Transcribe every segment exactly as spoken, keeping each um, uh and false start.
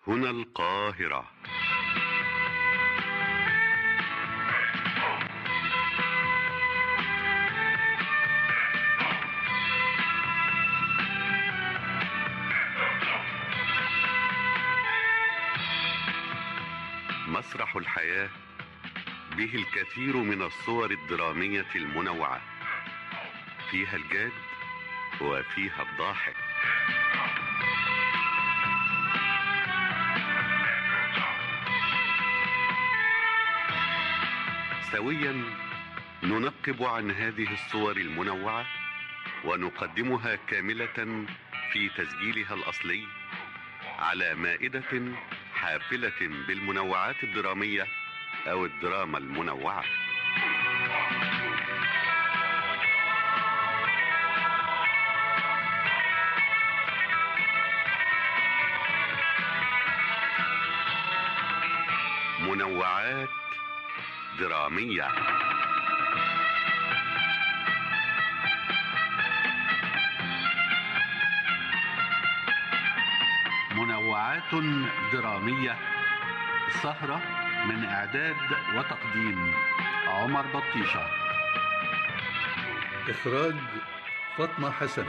هنا القاهرة. مسرح الحياة به الكثير من الصور الدرامية المنوعة، فيها الجاد وفيها الضاحك. سويا ننقب عن هذه الصور المنوعة ونقدمها كاملة في تسجيلها الأصلي على مائدة حافلة بالمنوعات الدرامية أو الدراما المنوعة. منوعات درامية. منوعات درامية، سهرة من إعداد وتقديم عمر بطيشة، إخراج فاطمة حسن.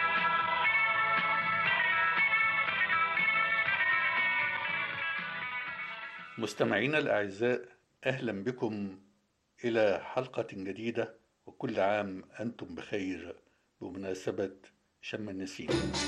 مستمعينا الأعزاء، أهلا بكم إلى حلقة جديدة، وكل عام أنتم بخير بمناسبة شم النسيم.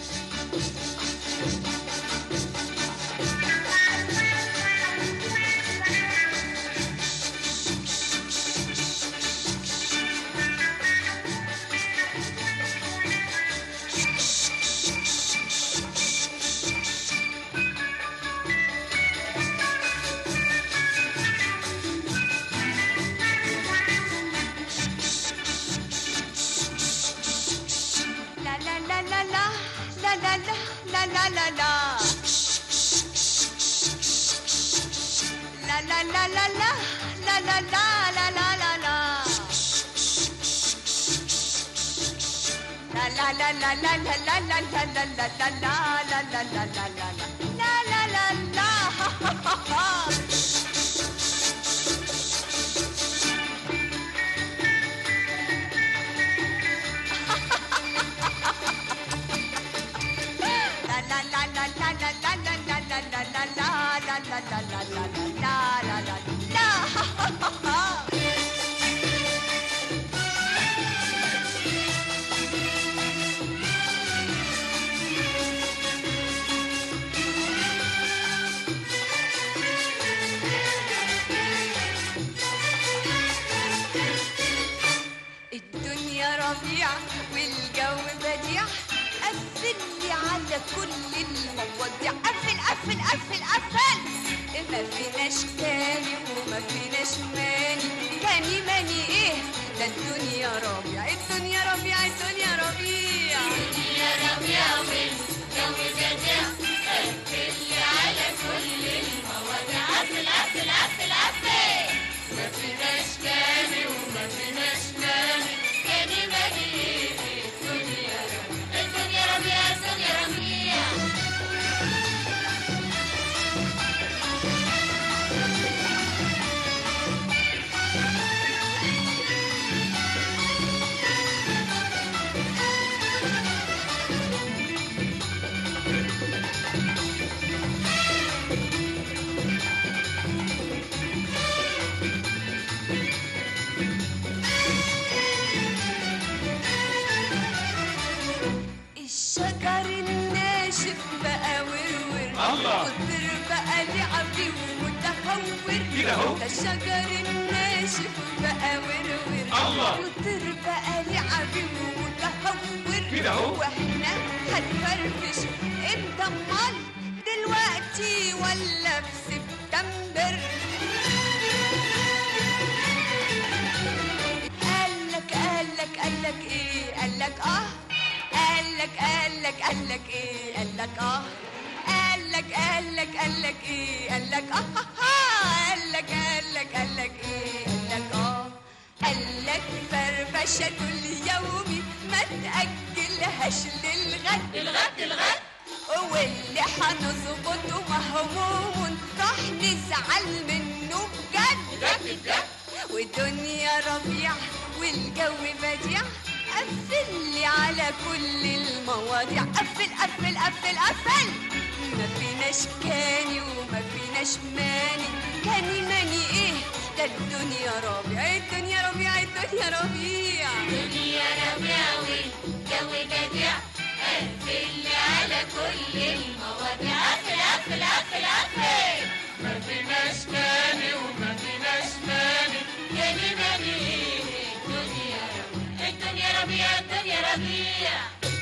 الشجر الناشف بقى ورور، الله وطير بقى لعبي ومتهور كده اهو، واحنا هنفرفش امتى امال؟ دلوقتي ولا في سبتمبر؟ قالك قالك قالك ايه؟ قالك اه قالك قالك قالك ايه؟ قالك اه قالك قالك قالك ايه؟ قالك اه قالك قالك قالك ايه؟ قالك اه قالك فرفشه كل يومي ما تاجلهاش للغد. الغد الغد واللي هنظبطه مهموم راح نزعل منه بجد بجد بجد. والدنيا ربيع والجو بديع قفل لي على كل المواضيع قفل قفل قفل قفل ما فيناش كاني وما فيناش ماني كاني ماني ايه ده الدنيا ربيع الدنيا ربيع الدنيا ربيع الدنيا ربيع والجو بديع قفل لي على كل المواضيع قفل قفل قفل قفل ما فيناش كاني وما فيناش ماني كاني ماني ايه الدنيا ربيع الدنيا ربيع الدنيا ربيع.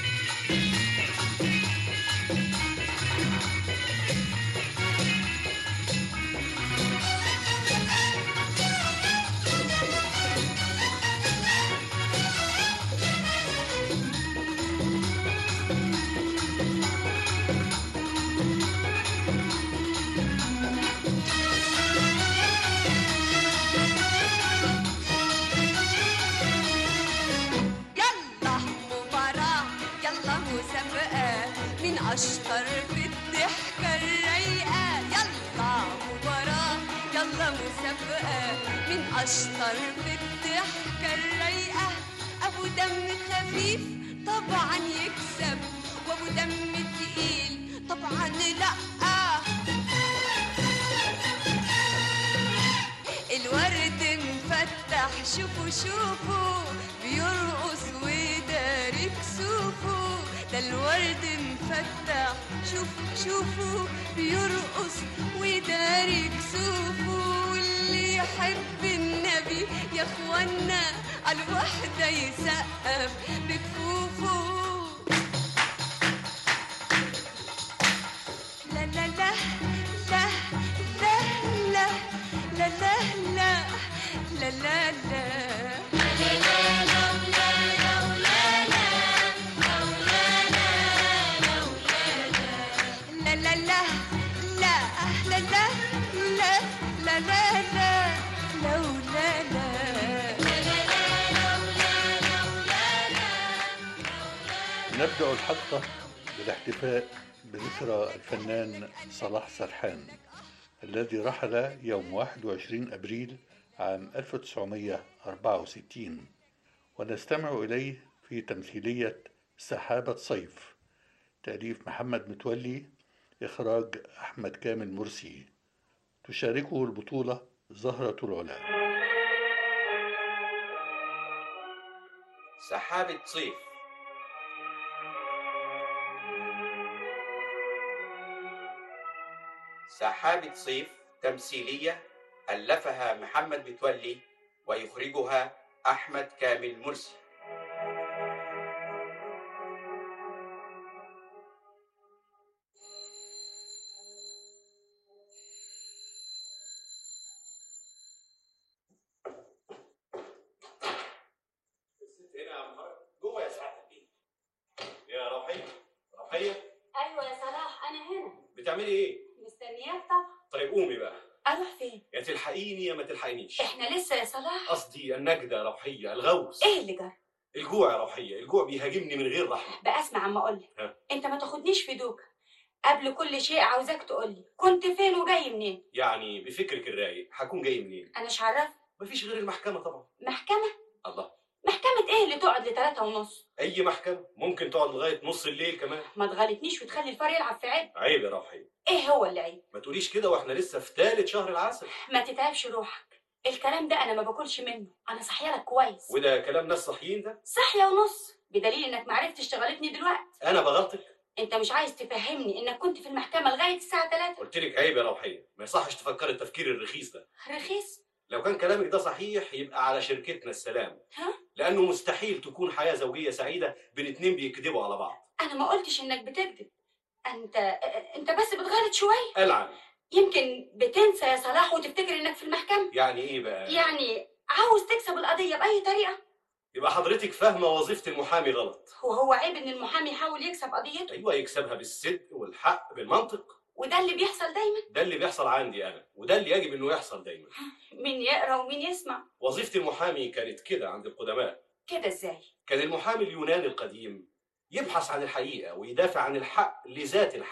أشطر في الضحكة الرايقة يلا مباراة يلا مسابقة من أشطر في الضحكة الرايقة أبو دم خفيف طبعا يكسب وأبو دم تقيل طبعا لأ الورد مفتح شوفوا شوفوا بيرقص وداري كسوفه ده الورد مفتح شوفوا شوفوا بيرقص وداري كسوفه واللي يحب النبي يا اخوانا على الوحدة يسقف بكفوفه لا لا لا لا لا لا لا لا لا لا لا نبدأ الحلقة بالاحتفاء بذكرى الفنان صلاح سرحان الذي رحل يوم واحد وعشرين أبريل عام ألف وتسعمائة وأربعة وستين، ونستمع إليه في تمثيلية سحابة صيف، تأليف محمد متولي، إخراج أحمد كامل مرسي، تشاركه البطولة زهرة العلا. سحابة صيف. سحابة صيف تمثيلية ألفها محمد متولي ويخرجها أحمد كامل مرسي. الست هنا يا محمد جوه يا سعادة الدين. يا روحية روحية. ايوه يا صلاح انا هنا. بتعملي ايه؟ مستنياك طبعا. طيب قومي بقى. اروح فين؟ يا تلحقيني يا ما تلحقينيش. احنا لسه يا صلاح. قصدي النجدة يا روحية، الغوص. ايه اللي جرى؟ الجوع يا روحية، الجوع بيهاجمني من غير رحمة. بقى اسمع عم اقول ها؟ لك، انت ما تاخدنيش في دوكا. قبل كل شيء عاوزاك تقول لي كنت فين وجاي منين؟ يعني بفكرك الرايق هكون جاي منين؟ انا مش عارف. مفيش غير المحكمة طبعا. محكمة؟ الله، محكمة ايه اللي تقعد لتلاتة ونص؟ أي محكمة ممكن تقعد لغاية نص الليل كمان. ما تغلطنيش وتخلي الفار يلعب في عيب. عيب يا روحية. ايه هو اللي عيب؟ ما تقوليش كده واحنا لسه في ثالث شهر العسل. ما تتعبش روحك، الكلام ده انا ما باكلش منه، انا صحيه لك كويس. وده كلام ناس صحيين ده؟ صحيه ونص، بدليل انك ما عرفتش تغلطني دلوقتي. أنا بغلطك؟ انت مش عايز تفهمني انك كنت في المحكمه لغايه الساعه تلاتة؟ قلت لك عيب يا روحية، ما يصحش تفكر التفكير الرخيص ده. رخيص؟ لو كان كلامك ده صحيح يبقى على شركتنا السلام. ها؟ لأنه مستحيل تكون حياة زوجية سعيدة بين اتنين بيكذبوا على بعض. انا ما قلتش انك بتكذب، انت انت بس بتغلط شويه. ألعن. يمكن بتنسى يا صلاح وتفتكر انك في المحكمه. يعني ايه بقى؟ يعني عاوز تكسب القضيه باي طريقه. يبقى حضرتك فاهمة وظيفة المحامي غلط. وهو عيب ان المحامي يحاول يكسب قضيته؟ أيوة، يكسبها بالصدق والحق بالمنطق. وده اللي بيحصل دايما. ده اللي بيحصل عندي أنا، وده اللي يجب إنه يحصل دايما. مين يقرا ومين يسمع؟ وظيفة المحامي كانت كده عند القدماء. كده ازاي؟ كان المحامي اليوناني القديم يبحث عن الحقيقة ويدافع عن الحق لذات الحق،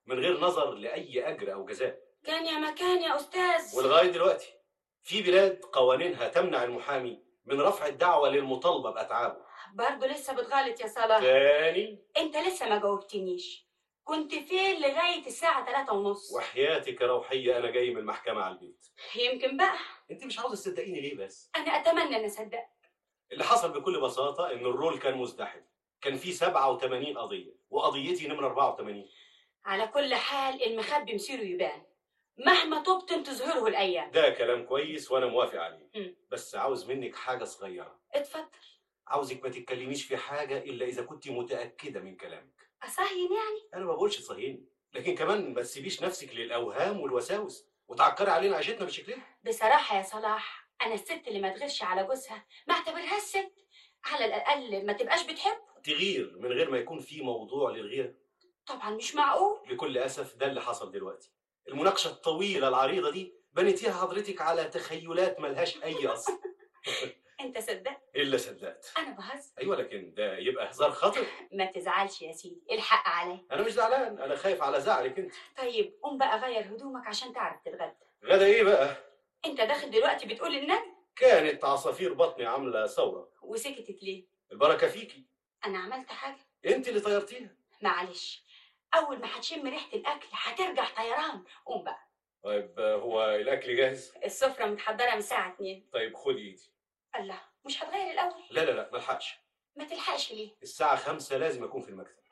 من غير نظر لاي اجر او جزاء. كان يا مكان يا استاذ. ولغايه دلوقتي في بلاد قوانينها تمنع المحامي من رفع الدعوه للمطالبه باتعابه. برضه لسه بتغلط يا صلاح. تاني؟ انت لسه ما جاوبتنيش، كنت فين لغايه الساعه تلاتة ونص؟ وحياتك يا روحيه انا جاي من المحكمه على البيت. يمكن بقى. انت مش عاوزه تصدقيني ليه بس؟ انا اتمنى ان اصدق. اللي حصل بكل بساطه ان الرول كان مزدحم، كان في سبعة وثمانين قضيه وقضيتي نمره أربعة وثمانين. على كل حال المخبي مصيره يبان، مهما طبت تظهره الايام. ده كلام كويس وانا موافق عليه. م. بس عاوز منك حاجه صغيره. اتفضل. عاوزك ما تتكلميش في حاجه الا اذا كنت متاكده من كلامك. اصهين يعني؟ انا ما بقولش صهيني، لكن كمان ما تسيبيش نفسك للاوهام والوساوس وتعكري علينا عيشتنا بالشكل ده. بصراحه يا صلاح انا الست اللي ما تغيرش على جوزها ما اعتبرهاش ست، على الاقل ما تبقاش بتحب. تغير من غير ما يكون في موضوع للغيره؟ طبعا مش معقول. بكل اسف ده اللي حصل دلوقتي. المناقشه الطويله العريضه دي بنيتيها حضرتك على تخيلات ملهاش اي اصل. انت صدقت؟ الا صدقت. انا بهزر. ايوه لكن ده يبقى هزار خاطر. ما تزعلش يا سيدي، الحق عليا. انا مش زعلان، انا خايف على زعلك انت. طيب قوم بقى غير هدومك عشان تعرف تتغدى. غدا ايه بقى؟ انت داخل دلوقتي بتقول النبي؟ كانت عصافير بطني عامله ثوره. وسكتت ليه؟ البركه فيكي. انا عملت حاجه؟ انت اللي طيرتيها. معلش، اول ما هتشم ريحه الاكل هترجع طيران. قوم بقى. طيب هو الاكل جاهز؟ السفره متحضره من الساعه اتنين. طيب خدي ايدي. الله، مش هتغير الاول؟ لا لا لا ما الحقش. ما تلحقش ليه؟ الساعه خمسة لازم اكون في المكتب.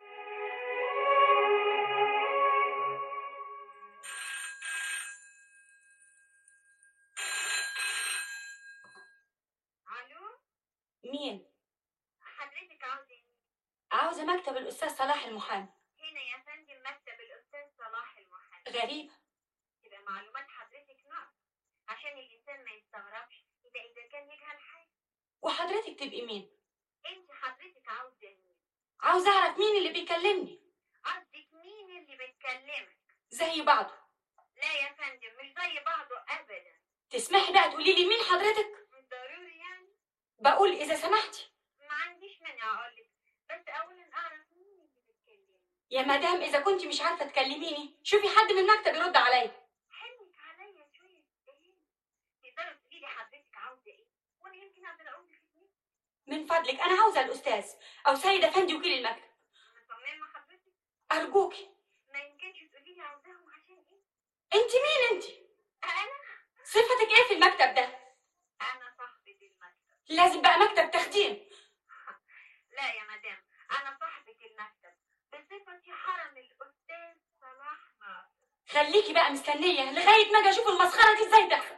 الو، مين؟ حضرتك عاوزة ايه؟ عاوزه مكتب الاستاذ صلاح المحامي. هنا يا فندم مكتب الاستاذ صلاح المحامي. غريبه. تبقى معلومات حضرتك ناقص عشان الانسان ما يستغربش اذا اذا كان يجهل حاجه. وحضرتك تبقي مين؟ انت حضرتك عاوزة مين؟ عاوزه اعرف مين اللي بيكلمني. قصدك مين اللي بتكلمك؟ زي بعضه. لا يا فندم مش زي بعضه ابدا. تسمحي بقى تقولي لي مين حضرتك؟ مش ضروري يعني. بقول اذا سمحتي. ما عنديش مانع اقولك، بس اولا اعرف مين اللي بتكلمني. يا مدام اذا كنت مش عارفه تكلميني شوفي حد من المكتب يرد عليا. حلمك عليا شويه ايه؟ تقدري تقولي لي حضرتك عاوزه ايه وانا يمكن اقدر اقول لك ايه. من فضلك انا عاوزه الاستاذ او سيد افندي وكيل المكتب. مصممه حضرتك؟ ارجوكي. ما يمكنش تقولي لي عاوزاهم عشان ايه؟ انت مين انت؟ انا صفتك ايه في المكتب ده؟ انا صاحبة المكتب. لازم بقى مكتب تخديم. لا يا مدام انا صاحبة المكتب بصفتي حرم الاستاذ صلاح ناصر. خليكي بقى مستنيه لغايه ما اجي اشوف المسخره دي ازاي تحصل.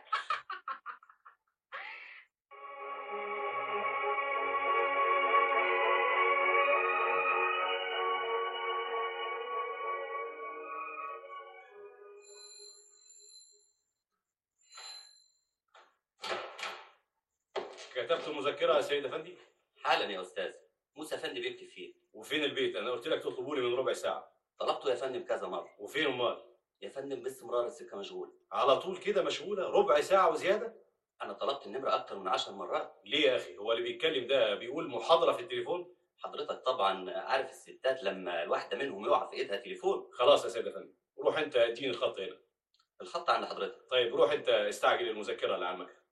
كتبت مذكره يا سيد افندي؟ حالا يا استاذ. موسى افندي بيكتب فيه. وفين البيت؟ انا قلت لك تطلبوني من ربع ساعه. طلبته يا فندم كذا مره. وفين امال؟ يا فندم باستمرار السكه مشغوله. على طول كده مشغوله؟ ربع ساعه وزياده؟ انا طلبت النمره اكتر من عشر مرات. ليه يا اخي؟ هو اللي بيتكلم ده بيقول محاضره في التليفون؟ حضرتك طبعا عارف الستات لما الواحده منهم يقع في ايدها تليفون. خلاص يا سيد افندي، روح انت اديني الخط هنا. الخط عند حضرتك. طيب روح انت استعجل المذكره اللي على المكتب.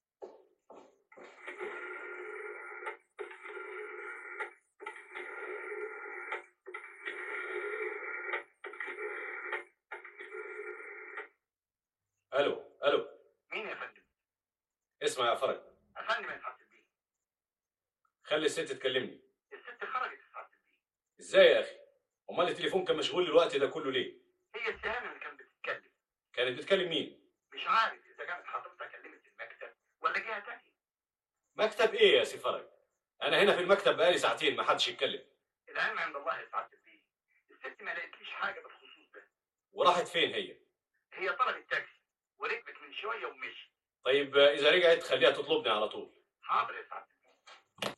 الو الو. مين يا فندم؟ اسمع يا فرج. يا فندم يا سعادة البيه. خلي الست تكلمني. الست خرجت يا سعادة البيه. ازاي يا اخي؟ امال التليفون كان مشغول الوقت ده كله ليه؟ هي السهانة اللي كانت بتتكلم. كانت بتكلم مين؟ مش عارف اذا كانت حضرتك كلمت المكتب ولا جهة تانية. مكتب ايه يا سي فرج؟ انا هنا في المكتب بقالي ساعتين ما حدش يتكلم. العلم عند الله يا سعادة البيه. الست ما لقيتليش حاجة بالخصوص ده. وراحت فين هي؟ هي طلبت تاكسي وركبت من شوية ومشي. طيب اذا رجعت خليها تطلبني على طول. حاضر يا سعادة البيه.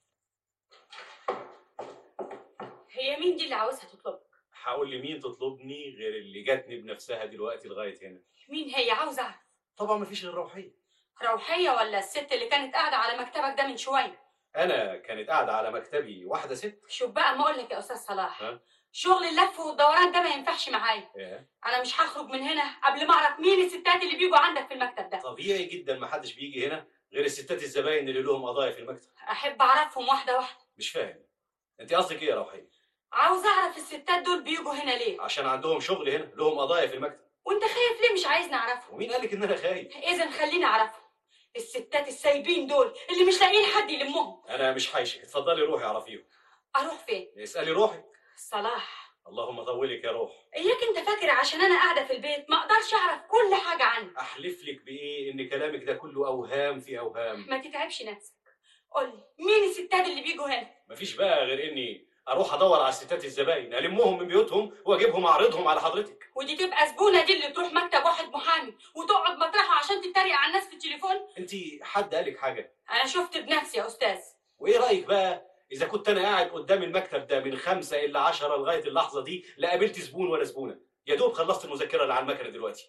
هي مين دي اللي عاوزها تطلبك؟ هقول لي مين تطلبني غير اللي جاتني بنفسها دلوقتي لغايه هنا؟ مين هي؟ عاوزه اعرف. طبعا مفيش غير روحيه. روحيه ولا الست اللي كانت قاعده على مكتبك ده من شويه؟ انا كانت قاعده على مكتبي واحده ست. شوف بقى ما اقول لك يا استاذ صلاح، ها؟ شغل اللف والدوران ده ما ينفعش معايا. إيه؟ انا مش هخرج من هنا قبل ما اعرف مين الستات اللي بيجوا عندك في المكتب ده. طبيعي جدا ما حدش بيجي هنا غير الستات الزباين اللي لهم قضايا في المكتب. احب اعرفهم واحده واحده. مش فاهم انت قصدك ايه يا روحيه؟ عاوز اعرف الستات دول بيجوا هنا ليه. عشان عندهم شغل هنا، لهم قضايا في المكتب. وانت خايف ليه مش عايزني اعرفهم؟ ومين قالك ان انا خايف؟ اذا خليني اعرفهم. الستات السايبين دول اللي مش لاقيين حد يلمهم. انا مش حايشك، اتفضلي روحي اعرفيهم. اروح فين؟ اسالي روحك. صلاح، اللهم طولك يا روح. اياك انت فاكر عشان انا قاعده في البيت ما اقدرش اعرف كل حاجه عنك؟ احلف لك بايه ان كلامك ده كله اوهام في اوهام. ما تتعبش نفسك. قولي مين الستات اللي بيجوا هنا؟ مفيش بقى غير اني اروح ادور على الستات الزباين، المهم من بيوتهم واجيبهم اعرضهم على حضرتك. ودي تبقى زبونه دي اللي تروح مكتب واحد محامي وتقعد مطرحه عشان تتريق على الناس في التليفون؟ انت حد قالك حاجه؟ انا شفت بنفسي يا استاذ. وايه رايك بقى اذا كنت انا قاعد قدام المكتب ده من خمسة الى عشرة لغايه اللحظه دي لا قابلت زبون ولا زبونه، يا دوب خلصت المذكره اللي على المكنه دلوقتي.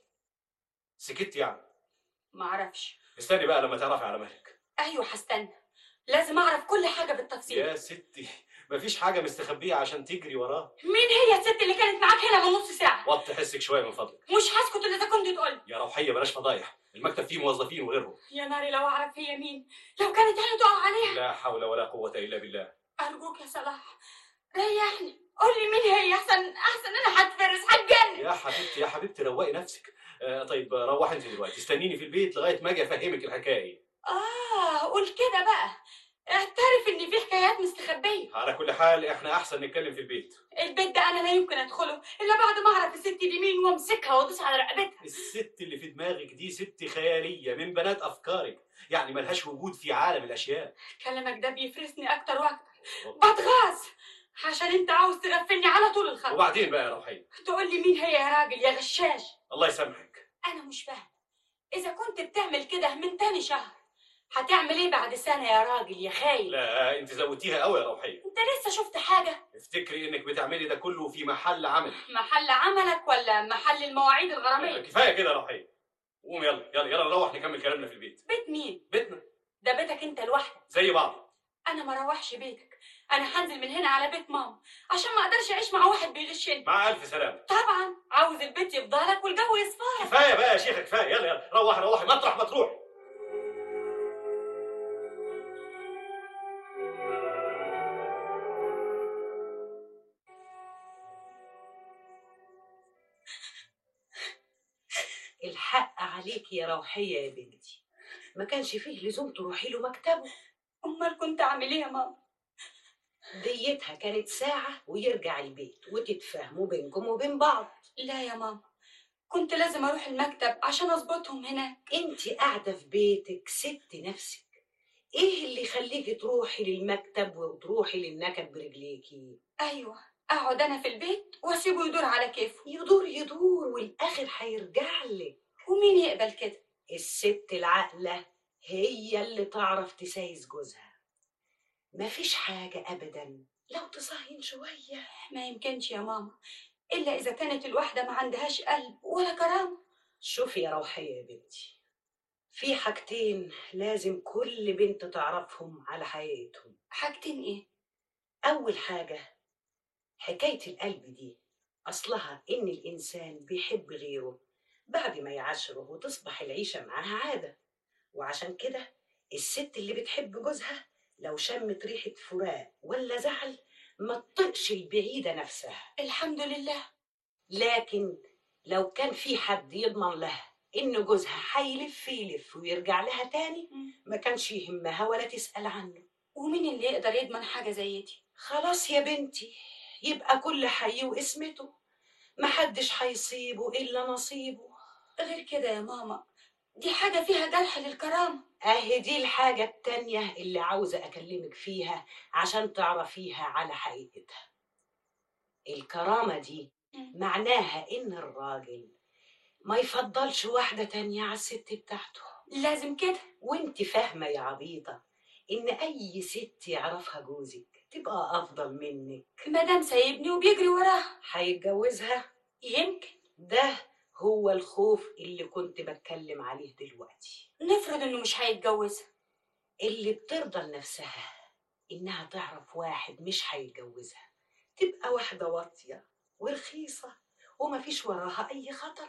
سكت يعني؟ ما اعرفش. استني بقى لما تعرفي على مهلك. ايوه هستنى، لازم اعرف كل حاجه بالتفصيل. يا ستي مفيش حاجه مستخبيه عشان تجري وراه. مين هي الست اللي كانت معاك هنا من نص ساعه؟ وطي حسك شويه من فضلك. مش هسكت الا اذا كنت تقول. يا روحيه بلاش فضايح، المكتب فيه موظفين وغيرهم. يا ناري لو اعرف هي مين، لو كانت عيني تقع عليها. لا حول ولا قوه الا بالله. ارجوك يا صلاح ريحني، قول لي مين هي. احسن احسن انا هتفرس هتجنن. يا حبيبتي يا حبيبتي روقي نفسك. آه طيب روحي انت دلوقتي، استنيني في البيت لغايه ما اجي افهمك الحكايه. اه قول كده بقى، اعترف ان في حكايات مستخبيه. على كل حال احنا احسن نتكلم في البيت. البيت ده انا لا يمكن ادخله الا بعد ما اعرف الست دي مين وامسكها وادوس على رقبتها. الست اللي في دماغك دي ست خياليه من بنات افكارك، يعني ملهاش وجود في عالم الاشياء. كلامك ده بيفرسني اكتر واكتر، بتغاظ عشان انت عاوز تغفلني على طول الخط. وبعدين بقى يا روحيه تقول لي مين هي يا راجل يا غشاش؟ الله يسامحك. انا مش فاهم، اذا كنت بتعمل كده من تاني شهر هتعمل ايه بعد سنه يا راجل يا خايب؟ لا انت زودتيها قوي يا روحيه. انت لسه شفت حاجه؟ افتكري انك بتعملي ده كله في محل عمل. محل عملك ولا محل المواعيد الغراميه؟ كفايه كده يا روحيه، قوم يلا يلا يلا نروح نكمل كلامنا في البيت. بيت مين؟ بيتنا. ده بيتك انت لوحدك زي بعض. انا ما اروحش بيتك، انا هنزل من هنا على بيت ماما عشان ما اقدرش اعيش مع واحد بيغشني. مع الف سلامه. طبعا عاوز البيت يفضلك والجو يصفى. كفايه بقى يا شيخه كفايه، يلا يلا روحي روحي مطرح ما تروحي. الحق عليك يا روحيه يا بنتي، ما كانش فيه لزوم تروحي له مكتبه. امال كنت اعمل ايه يا ماما؟ ديتها كانت ساعه ويرجع البيت وتتفاهموا بينكم وبين بعض. لا يا ماما، كنت لازم اروح المكتب عشان اظبطهم هناك. انت قاعده في بيتك ست نفسك، ايه اللي يخليكي تروحي للمكتب وتروحي للنكد برجليكي؟ ايوه اقعد انا في البيت واسيبه يدور على كيفه. يدور يدور والاخر هيرجع لك. ومين يقبل كده؟ الست العاقله هي اللي تعرف تسايس جوزها. مفيش حاجه ابدا لو تصهين شويه. ما يمكنش يا ماما، الا اذا كانت الواحده ما عندهاش قلب ولا كرامه. شوفي يا روحيه يا بنتي، في حاجتين لازم كل بنت تعرفهم على حقيقتهم. حاجتين ايه؟ اول حاجه حكايه القلب دي اصلها ان الانسان بيحب غيره بعد ما يعاشره وتصبح العيشه معاها عاده، وعشان كده الست اللي بتحب جوزها لو شمت ريحه فراق ولا زعل ما تطقش البعيده نفسها. الحمد لله. لكن لو كان في حد يضمن لها ان جوزها هيلف يلف ويرجع لها تاني ما كانش يهمها ولا تسأل عنه. ومين اللي يقدر يضمن حاجه زي دي؟ خلاص يا بنتي، يبقى كل حي واسمته، محدش هيصيبه الا نصيبه. غير كده يا ماما دي حاجه فيها جرح للكرامه. اهي دي الحاجه التانيه اللي عاوزه اكلمك فيها عشان تعرفيها على حقيقتها. الكرامه دي معناها ان الراجل ما يفضلش واحدة تانية على الست بتاعته. لازم كده. وانت فاهمة يا عبيطة ان اي ست يعرفها جوزك تبقى افضل منك. مادام سايبني وبيجري وراها هيتجوزها؟ يمكن. ده هو الخوف اللي كنت بتكلم عليه دلوقتي. نفرض انه مش هيتجوزها. اللي بترضى لنفسها انها تعرف واحد مش هيتجوزها تبقى واحدة واطية ورخيصة ومفيش وراها أي خطر.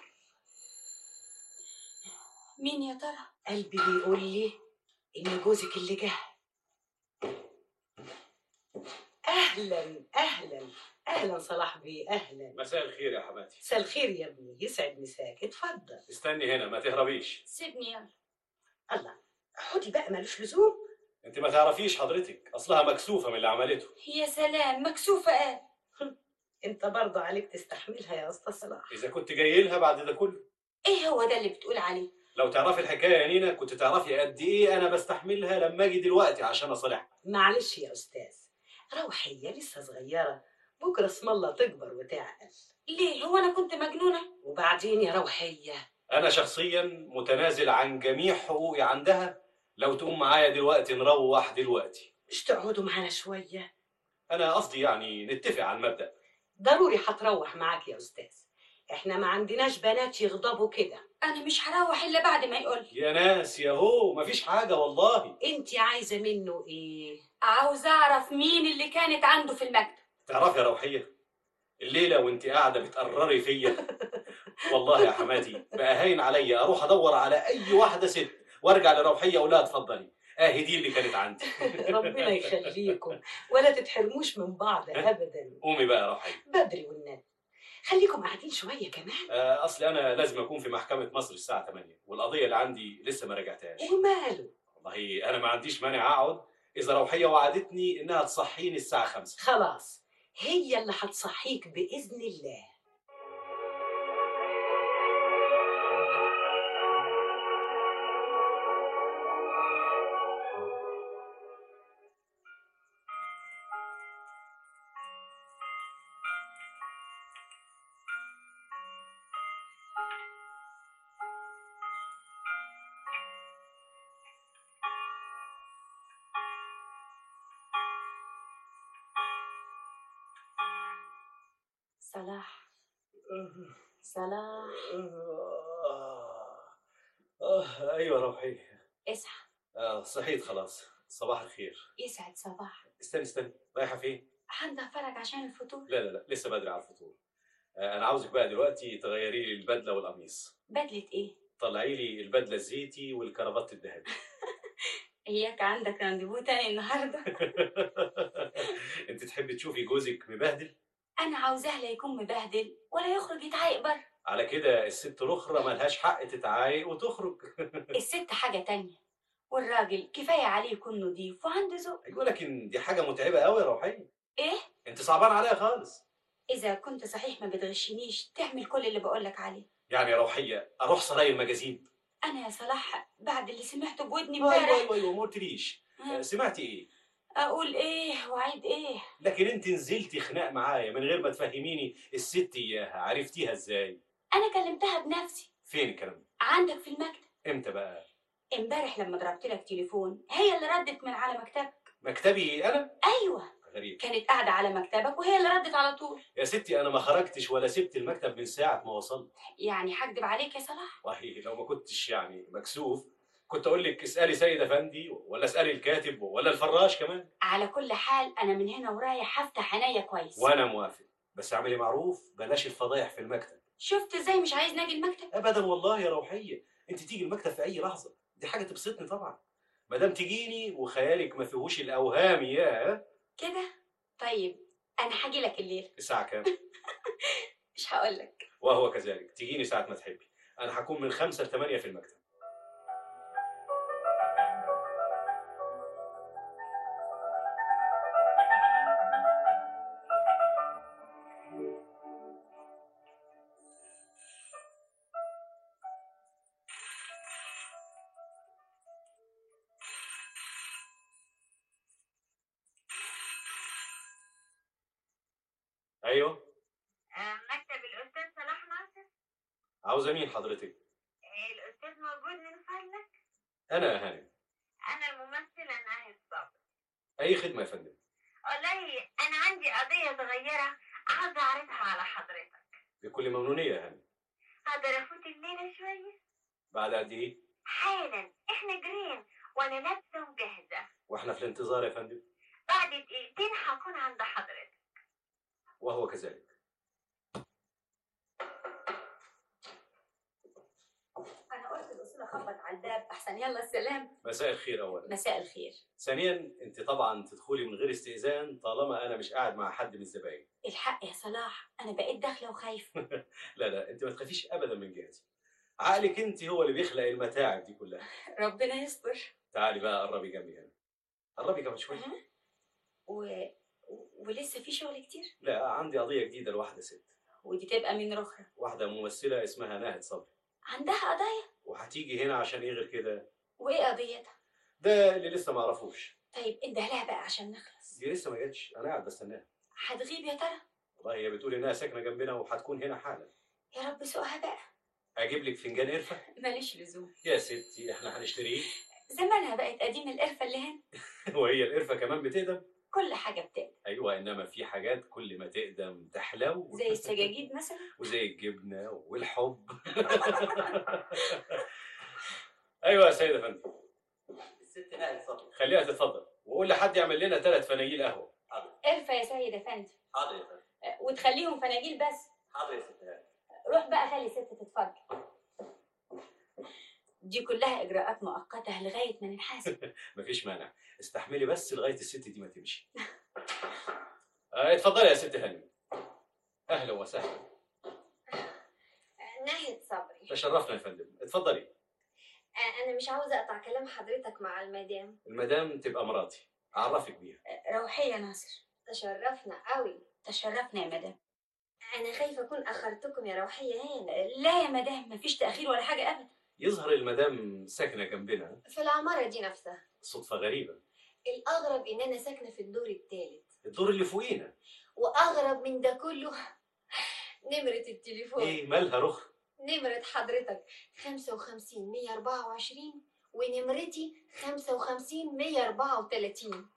مين يا ترى؟ قلبي بيقول لي إن جوزك اللي جه. أهلا أهلا أهلا صلاح بيه، أهلا. مساء الخير يا حماتي. مساء الخير يا ابني، يسعد مساك، اتفضل. استني هنا ما تهربيش. سيبني يلا. الله، حطي بقى ملوش لزوم. انت ما تعرفيش حضرتك، اصلها مكسوفه من اللي عملته. يا سلام، مكسوفه قال. انت برضه عليك تستحملها يا استاذ صلاح. اذا كنت جاي لها بعد ده كله. ايه هو ده اللي بتقول عليه؟ لو تعرفي الحكايه يا نينا كنت تعرفي قد ايه انا بستحملها لما اجي دلوقتي عشان اصالحها. معلش يا استاذ، روحيه لسه صغيره، بكره اسم الله تكبر وتعقل. ليه؟ هو انا كنت مجنونه؟ وبعدين يا روحيه، انا شخصيا متنازل عن جميع حقوقي عندها. لو تقوم معايا دلوقتي نروح دلوقتي. مش تقعدوا معانا شويه؟ انا قصدي يعني نتفق على المبدأ. ضروري هتروح معاك يا استاذ، احنا ما عندناش بنات يغضبوا كده. انا مش هروح الا بعد ما يقول. يا ناس يا هو مفيش حاجه والله. انت عايزه منه ايه؟ عاوز اعرف مين اللي كانت عنده في المكتب. تعرفي يا روحيه، الليله وانت قاعده بتقرري فيا والله يا حماتي بقى هاين عليا اروح ادور على اي واحده ست وارجع لروحيه اقول لها اتفضلي اهي دي اللي كانت عندي. ربنا يخليكم ولا تتحرموش من بعض ابدا. قومي بقى يا روحيه. بدري والنبي، خليكم قاعدين شويه كمان. آه اصلي انا لازم اكون في محكمه مصر الساعه ثمانية والقضيه اللي عندي لسه ما رجعتهاش. وماله؟ والله انا ما عنديش مانع اقعد اذا روحيه وعدتني انها تصحيني الساعه خمسة. خلاص، هي اللي هتصحيك باذن الله. صلاح صلاح آه ايوه روحيه. اصحى. آه صحيت خلاص. صباح الخير. يسعد صباح. استني استني رايحه فين؟ هندفرج عشان الفطور. لا لا لا لسه بدري على الفطور. آه انا عاوزك بقى دلوقتي تغيري لي البدله والقميص. بدله ايه؟ طلعي لي البدله الزيتي والكرافات الذهبي. اياك عندك رانديفو تاني النهارده؟ انت تحبي تشوفي جوزك مبهدل؟ انا عاوزاه لا يكون مبهدل ولا يخرج يتعايق بره. على كده الست الاخرى ملهاش حق تتعايق وتخرج. الست حاجه تانية والراجل كفايه عليه يكون نضيف وعنده ذوق. ايوه لكن دي حاجه متعبه قوي يا روحيه. ايه؟ انت صعبان عليا خالص. اذا كنت صحيح ما بتغشنيش تعمل كل اللي بقولك عليه. يعني يا روحيه اروح سراي المجازين؟ انا يا صلاح بعد اللي سمعته بودني ايوه امبارح. ايوه ايوه ما قلتليش. سمعتي ايه؟ اقول ايه واعيد ايه؟ لكن انت نزلتي خناق معايا من غير ما تفهميني الست اياها، عرفتيها ازاي؟ انا كلمتها بنفسي. فين الكلام ده؟ عندك في المكتب. امتى بقى؟ امبارح لما ضربت لك تليفون هي اللي ردت من على مكتبك. مكتبي انا؟ ايوه غريب. كانت قاعده على مكتبك وهي اللي ردت على طول. يا ستي انا ما خرجتش ولا سبت المكتب من ساعه ما وصلت. يعني هكدب عليك يا صلاح؟ والله لو ما كنتش يعني مكسوف كنت اقول لك اسالي سيد افندي ولا اسالي الكاتب ولا الفراش كمان. على كل حال انا من هنا ورايح هفتح عينيا كويس. وانا موافق بس اعملي معروف بلاش الفضايح في المكتب. شفت ازاي مش عايز ناجي المكتب؟ ابدا والله يا روحيه، انت تيجي المكتب في اي لحظه دي حاجه تبسطني طبعا ما دام تجيني وخيالك ما فيهوش الاوهام يا كده. طيب انا هاجي لك الليل. الساعه كام؟ مش هقول لك. وهو كذلك تجيني ساعه ما تحبي. انا هكون من خمسة لثمانية في المكتب. ايوه. آه، مكتب الأستاذ صلاح ناصر. عاوزه مين حضرتك؟ آه، الأستاذ موجود من فضلك؟ انا يا هانم. أنا الممثلة ناهد صبري. اي خدمه يا فندم. والله أنا عندي قضية صغيرة عاوزة أعرضها على حضرتك. بكل ممنونيه يا هانم. أقدر أفوت الليلة شوية؟ بعد قد ايه؟ حالا، إحنا جرين وأنا لابسة وجاهزة. واحنا في الانتظار يا فندم. بعد دقيقتين هكون عند حضرتك. وهو كذلك. انا قلت الاصول اخبط على الباب احسن. يلا السلام. مساء الخير اولا. مساء الخير. ثانيا انت طبعا تدخلي من غير استئذان طالما انا مش قاعد مع حد من الزباين. الحق يا صلاح انا بقيت داخله وخايفه. لا لا انت ما تخافيش ابدا من جهتي. عقلك انت هو اللي بيخلق المتاعب دي كلها. ربنا يستر. تعالي بقى قربي جنبي هنا. قربي كمان شويه. و... ولسه في شغل كتير؟ لا عندي قضيه جديده لواحده ست. ودي تبقى من رخرة؟ واحده ممثله اسمها ناهد صبري. عندها قضايا؟ وهتيجي هنا عشان ايه غير كده؟ وايه قضيتها؟ ده اللي لسه ما اعرفوش. طيب اندهلها بقى عشان نخلص. دي لسه ما جاتش، انا قاعد بستناها. هتغيب يا ترى؟ والله هي بتقول انها ساكنه جنبنا وهتكون هنا حالا. يا رب سوقها بقى. اجيب لك فنجان قرفه؟ ماليش لزوم يا ستي احنا هنشتريه. زمانها بقت قديم القرفه اللي هنا. وهي القرفه كمان بتقدم؟ كل حاجه بتقدم. ايوه انما في حاجات كل ما تقدم تحلو. زي السجاجيد مثلا. وزي الجبنه والحب. ايوه يا سيده فندم. الست ناهد صبري. خليها تتفضل وقول لحد يعمل لنا ثلاث فناجيل قهوه. حاضر. قرفه يا سيد افندي. حاضر يا فندم. وتخليهم فناجيل بس. حاضر يا ست ناهد. روح بقى خلي ست تتفضل. دي كلها اجراءات مؤقته لغايه ما ننحاسب. مفيش مانع، استحملي بس لغايه الست دي ما تمشي. آه، اتفضلي يا ست هاني. اهلا وسهلا. ناهد صبري. تشرفنا يا فندم، اتفضلي. انا مش عاوزه اقطع كلام حضرتك مع المدام. المدام تبقى مراتي، اعرفك بيها. روحيه ناصر. تشرفنا قوي. تشرفنا يا مدام. انا خايفه اكون اخرتكم يا روحيه هنا. لا يا مدام مفيش تاخير ولا حاجه ابدا. يظهر المدام ساكنه جنبنا. في العماره دي نفسها. صدفه غريبه. الاغرب ان انا ساكنه في الدور الثالث. الدور اللي فوقينا. واغرب من ده كله نمره التليفون. ايه مالها رخ؟ نمره حضرتك خمسة وخمسين مية وأربعة وعشرين ونمرتي خمسة وخمسين مية وأربعة وثلاثين.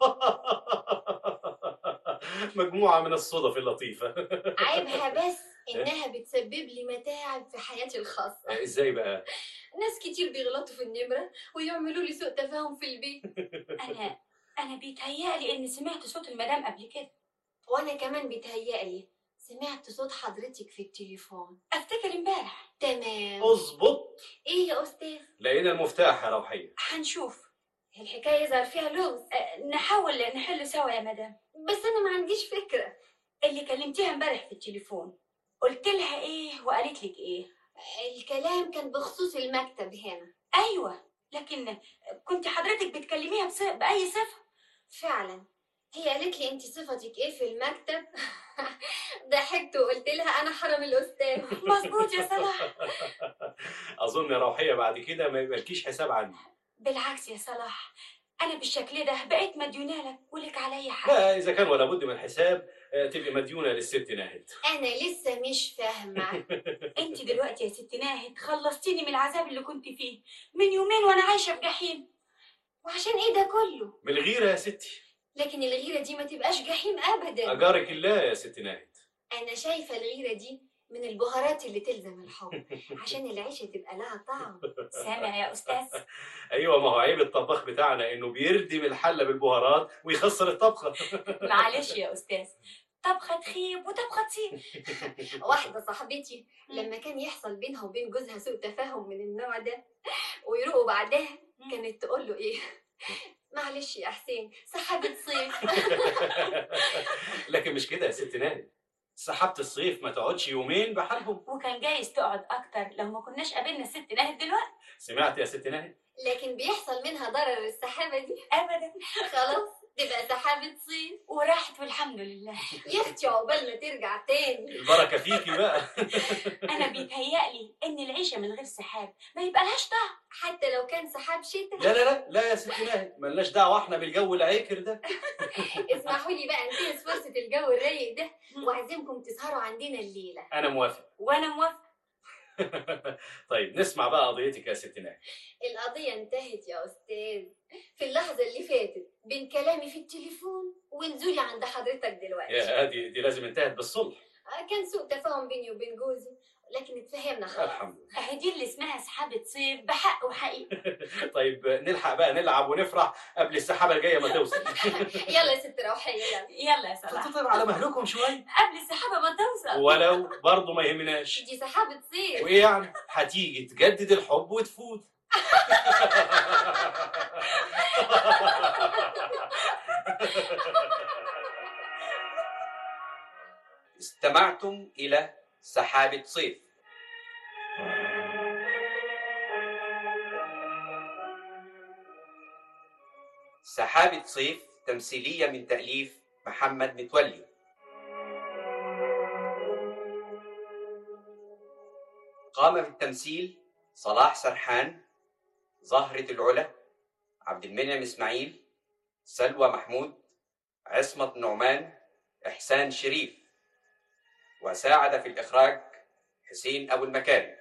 مجموعه من الصدف اللطيفه. عيبها بس انها بتسبب لي متاعب في حياتي الخاصه. ازاي بقى؟ ناس كتير بيغلطوا في النمره ويعملوا لي سوء تفاهم في البيت. انا انا بيتهيألي اني سمعت صوت المدام قبل كده. وانا كمان بيتهيألي سمعت صوت حضرتك في التليفون. افتكر امبارح. تمام. اظبط. ايه يا استاذ؟ لقينا المفتاح يا روحيه. هنشوف. الحكايه يظهر فيها لغز. أه نحاول نحل سوا يا مدام. بس انا ما عنديش فكره. اللي كلمتيها امبارح في التليفون قلت لها ايه وقالت لك ايه؟ الكلام كان بخصوص المكتب هنا. ايوه لكن كنت حضرتك بتكلميها بص... باي صفه؟ فعلا هي قالت لي انت صفتك ايه في المكتب. ضحكت وقلت لها انا حرم الاستاذ. مظبوط يا صلاح. اظن يا روحيه بعد كده ما يبقالكيش حساب عندي. بالعكس يا صلاح انا بالشكل ده بقيت مديونه لك ولك عليا حق. لا اذا كان ولا بد من الحساب تبقي مديونه للست ناهد. انا لسه مش فاهمه. انت دلوقتي يا ست ناهد خلصتيني من العذاب اللي كنت فيه من يومين وانا عايشه في جحيم. وعشان ايه ده كله؟ من الغيره يا ستي. لكن الغيره دي ما تبقاش جحيم ابدا. اجارك الله يا ست ناهد. انا شايفه الغيره دي من البهارات اللي تلزم الحب عشان العيشه تبقى لها طعم. سامع يا استاذ؟ ايوه ما هو عيب الطباخ بتاعنا انه بيردم الحله بالبهارات ويخسر الطبخه. معلش يا استاذ طبخه تخيب وطبخه تصيب. واحده صاحبتي لما كان يحصل بينها وبين جوزها سوء تفاهم من النوع ده ويروقوا بعدها كانت تقول له ايه؟ معلش يا حسين سحابه صيف. لكن مش كده يا ست ناهد. سحابة الصيف ما تقعدش يومين بحالهم. وكان جايز تقعد اكتر لو ما كناش قابلنا الست ناهد دلوقتي. سمعت يا ست ناهد؟ لكن بيحصل منها ضرر السحابه دي. ابدا. خلاص تبقى سحابه صيف وراحت والحمد لله. يا اختي عقبال ما ترجع تاني. البركه فيكي بقى. انا بيتهيألي ان العيشه من غير سحاب ما يبقى لهاش طعم حتى لو كان سحاب شتاء. لا لا لا لا يا ست ناهد ملناش دعوه احنا بالجو العكر ده. اسمحوا لي بقى انتهز فرصه الجو الرايق ده واعزمكم تسهروا عندنا الليله. انا موافق. وانا موافق. طيب نسمع بقى قضيتك يا ست ناهد. القضيه انتهت يا استاذ في اللحظه اللي فاتت بين كلامي في التليفون ونزولي عند حضرتك دلوقتي. يا دي دي لازم انتهت بالصلح. كان سوء تفاهم بيني وبين جوزي لكن اتفهمنا خلاص. الحمد لله. اهي دي اللي اسمها سحابة صيف بحق وحقيقي. طيب نلحق بقى نلعب ونفرح قبل السحابه الجايه ما توصل. يلا يا ست روحيه يلا. يلا يا صلاح. طب على مهلكم شويه قبل السحابة ما توصل. ولو برضه ما يهمناش. دي سحابة صيف. وايه يعني؟ هتيجي تجدد الحب وتفوت. استمعتم إلى سحابة صيف. سحابة صيف تمثيلية من تأليف محمد متولي. قام بالتمثيل صلاح سرحان، زهرة العلا، عبد المنعم إسماعيل، سلوى محمود، عصمت نعمان، إحسان شريف. وساعد في الإخراج حسين أبو المكارم.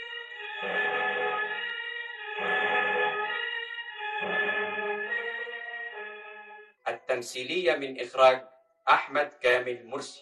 التمثيلية من إخراج أحمد كامل مرسي.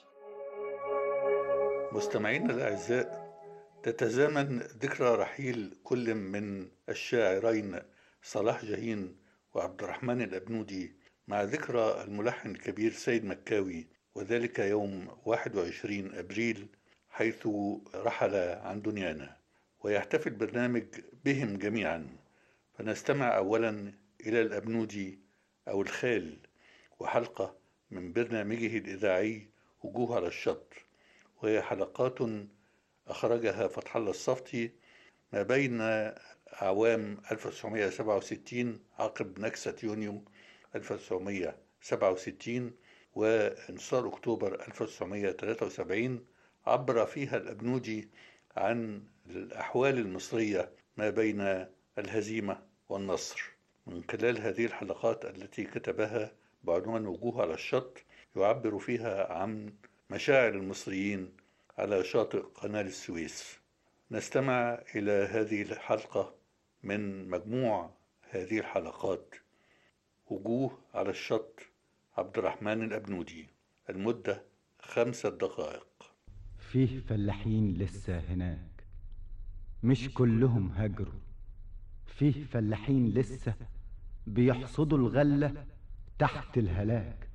مستمعينا الأعزاء، تتزامن ذكرى رحيل كل من الشاعرين صلاح جاهين وعبد الرحمن الأبنودي مع ذكرى الملحن الكبير سيد مكاوي، وذلك يوم واحد وعشرين أبريل حيث رحل عن دنيانا، ويحتفل برنامج بهم جميعا. فنستمع أولا إلى الأبنودي أو الخال، وحلقة من برنامجه الإذاعي وجوه على الشط، وهي حلقات أخرجها فتح الله الصفتي ما بين أعوام ألف وتسعمائة وسبعة وستين عقب نكسة يونيو ألف وتسعمائة وسبعة وستين وانتصار أكتوبر ألف وتسعمائة وثلاثة وسبعين. عبر فيها الأبنودي عن الأحوال المصرية ما بين الهزيمة والنصر. من خلال هذه الحلقات التي كتبها بعنوان وجوه على الشط يعبر فيها عن مشاعر المصريين على شاطئ قناة السويس. نستمع إلى هذه الحلقة من مجموع هذه الحلقات وجوه على الشط عبد الرحمن الأبنودي، المدة خمسة دقائق. فيه فلاحين لسه هناك مش كلهم هجروا، فيه فلاحين لسه بيحصدوا الغلة تحت الهلاك.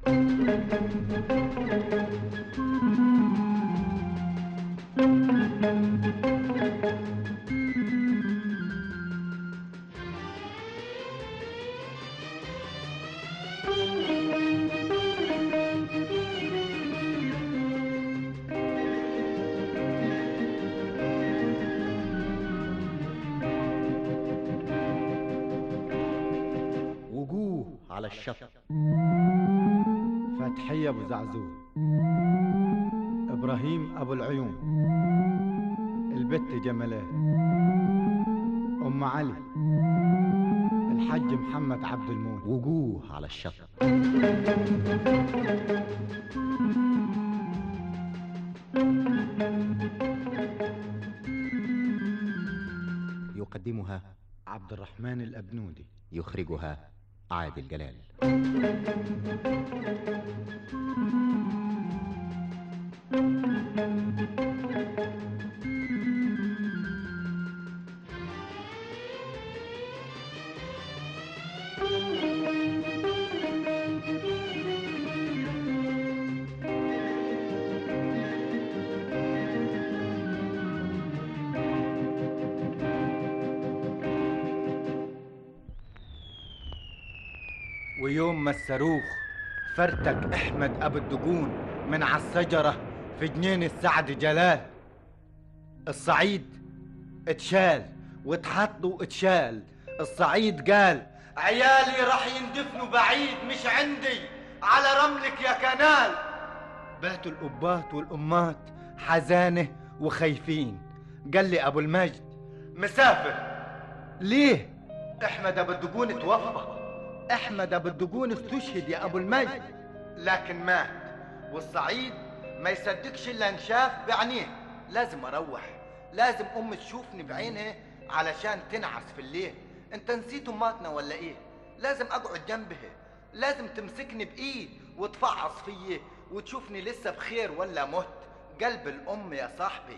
على الشط. فتحية أبو زعزور، إبراهيم أبو العيون، البت جمالات، أم علي، الحاج محمد عبد المون. وجوه على الشط. يقدمها عبد الرحمن الأبنودي، يخرجها عادل جلال. ويوم ما الصاروخ فرتك احمد ابو الدجون من على الشجره في جنين السعد جلال، الصعيد اتشال واتحط واتشال. الصعيد قال عيالي راح يندفنوا بعيد مش عندي على رملك يا كنال. باتوا الابات والامات حزانه وخايفين. قال لي ابو المجد مسافر. ليه؟ احمد ابو الدجون اتوفى. احمد ابو الدجون استشهد يا ابو المجد، لكن مات. والصعيد ما يصدقش الا انشاف بعينيه. لازم اروح، لازم ام تشوفني بعينها علشان تنعس في الليل. انت نسيت اماتنا ولا ايه؟ لازم اقعد جنبها، لازم تمسكني بايد وتفعص فيي وتشوفني لسه بخير ولا مت. قلب الام يا صاحبي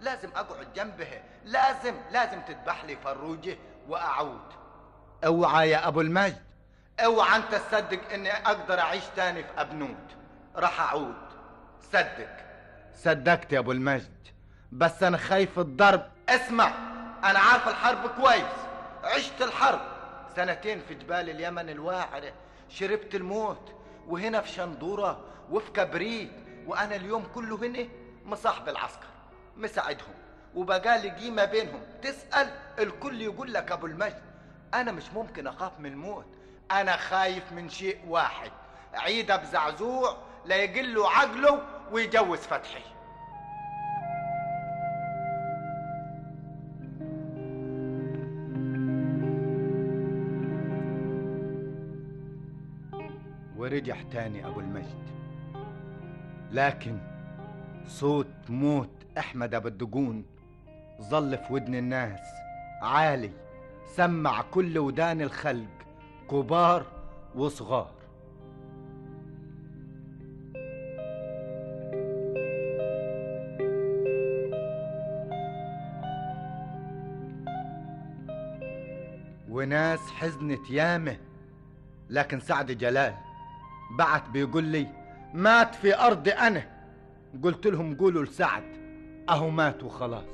لازم اقعد جنبها، لازم لازم تذبح لي فروجه واعود. اوعى يا ابو المجد، اوعى انت تصدق اني اقدر اعيش تاني في ابنود. راح اعود، صدق. صدقت يا ابو المجد، بس انا خايف الضرب. اسمع، انا عارف الحرب كويس، عشت الحرب سنتين في جبال اليمن الواعرة، شربت الموت، وهنا في شندورة وفي كبريت، وانا اليوم كله هنا مصاحب العسكر مساعدهم، وبقالي قيمة بينهم. تسأل الكل يقول لك ابو المجد انا مش ممكن اخاف من الموت، انا خايف من شيء واحد، عيدة بزعزوع لا يقله عقله ويجوز فتحي. ورجع تاني ابو المجد، لكن صوت موت احمد ابو الدجون ظل في ودن الناس عالي، سمع كل ودان الخلق كبار وصغار. وناس حزنت يامه، لكن سعد جلال بعت بيقول لي مات في أرضي أنا. قلت لهم قولوا لسعد أهو مات وخلاص.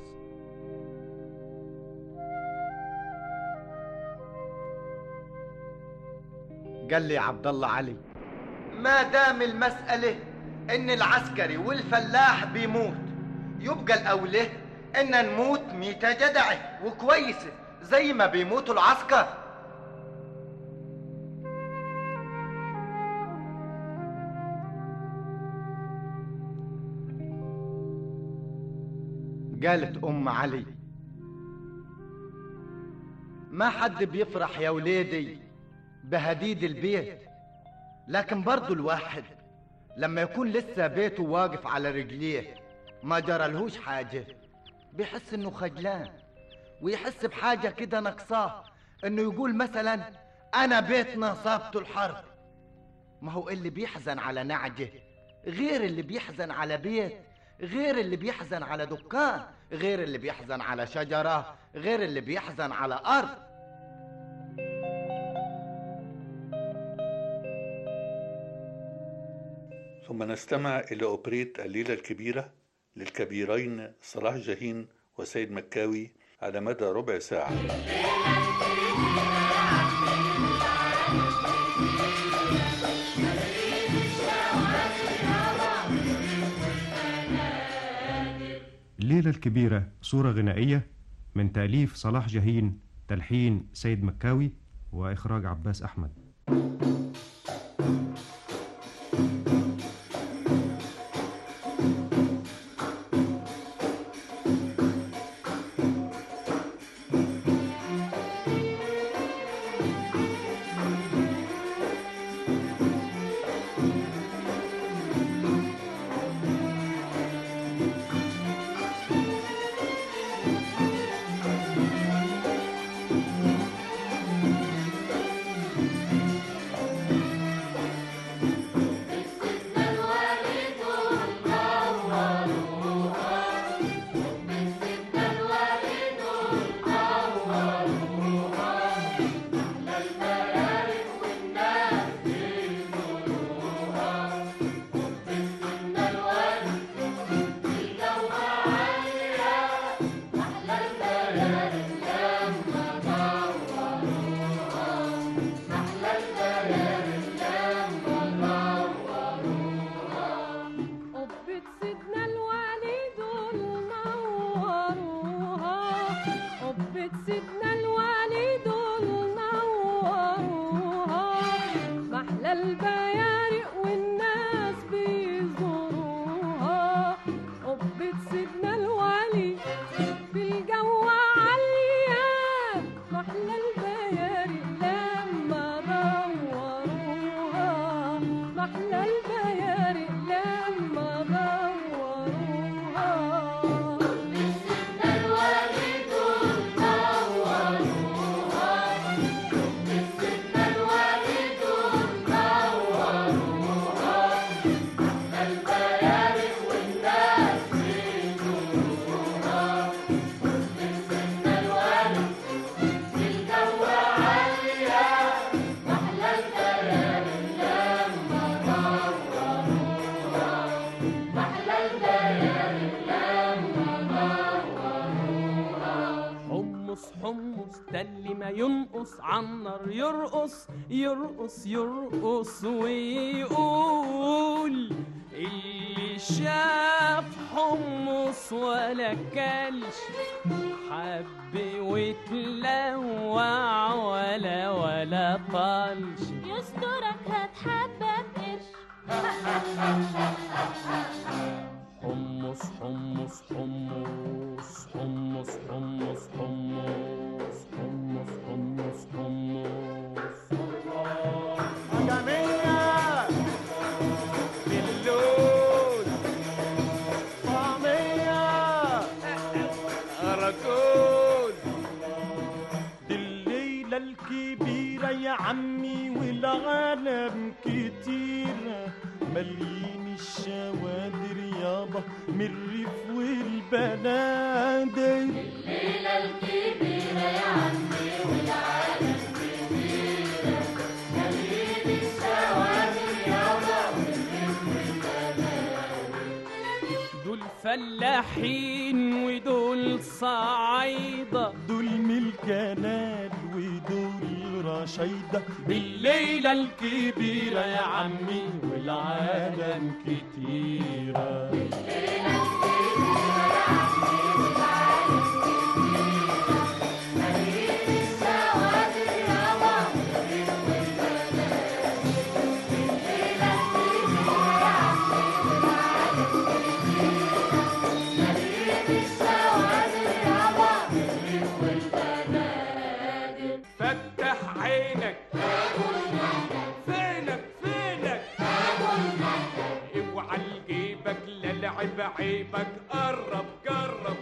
قال لي عبد الله علي ما دام المسألة إن العسكري والفلاح بيموت، يبقى الأولى إن نموت ميتة جدعة وكويسة زي ما بيموتوا العسكر. قالت أم علي ما حد بيفرح يا وليدي بهديد البيت، لكن برضو الواحد لما يكون لسه بيته واقف على رجليه ما جرالهوش حاجة بيحس انه خجلان، ويحس بحاجة كده نقصاه، انه يقول مثلا انا بيتنا صابته الحرب. ما هو اللي بيحزن على نعجة غير اللي بيحزن على بيت، غير اللي بيحزن على دكان، غير اللي بيحزن على شجرة، غير اللي بيحزن على أرض. ثم نستمع إلى أوبريت الليلة الكبيرة للكبيرين صلاح جاهين وسيد مكاوي على مدى ربع ساعة. الليلة الكبيرة صورة غنائية من تأليف صلاح جاهين، تلحين سيد مكاوي، وإخراج عباس أحمد. حمص حمص ده اللي ما ينقص عالنار يرقص يرقص يرقص ويقول اللي شاف حمص ولا كلش حب وتلوع ولا ولا طلش يسترك هتحبك قرش حمص حمص حمص حمص حمص حمص حمص حمص حمص جميع باللون طعمية أراكون دي الليلة الكبيرة يا عمي والعالم كتيرة مليين الشوادر يابا من الريف والبنادر الليلة الكبيرة يا عمي والعالم كبيرة مليين الشوادر يابا من الريف والبنادر دول فلاحين ودول صعايدة دول ملكنال ودول رشيدة بالليلة الكبيرة يا عمي والعالم كتيرة الليلة الكبيرة يا عمي والعالم كتيرة مليين الشوادر يابا من الريف والبنادر الليلة الكبيرة يا عمي والعالم كتيرة مليين الشوادر يابا من الريف والبنادر فتح عينك فينك فينك اوعى لجيبك لا لعب عيبك قرب جرب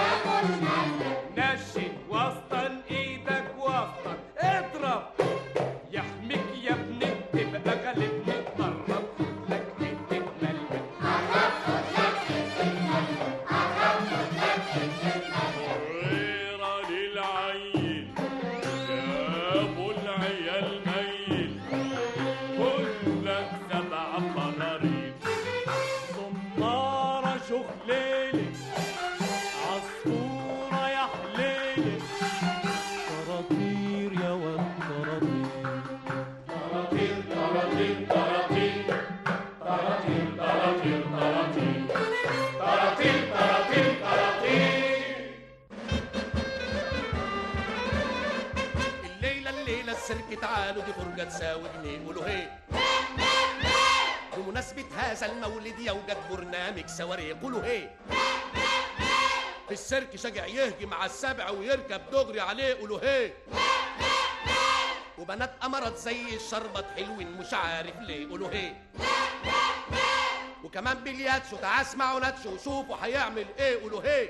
نشن وسطن ايدك وسطن اضرب يحميك يا ابني تبقى غالبني قرب خد لك حته ملبن قرب خد لك حته ملبن قرب خد لك حته ملبن غيره للعيل جابوا العيال ميل كلك سبع قراريط صمارة شخليلة عصفورة يا حليلة طراطير يا واد طراطير طراطير طراطير طراطير طراطير طراطير طراطير طراطير طراطير الليلة الليلة السيرك تعالوا دي فرجة تساوي جنيه قولوا هي بمناسبة هذا المولد يوجد برنامج سواري قولوا هي في السيرك شجع يهجم على السبع ويركب دغري عليه قولوا هي وبنات أمرت زي الشربط حلوين مش عارف ليه قولوا هي وكمان بلياتشو تعال اسمعوا ناتشو وشوفوا هيعمل ايه قولوا هي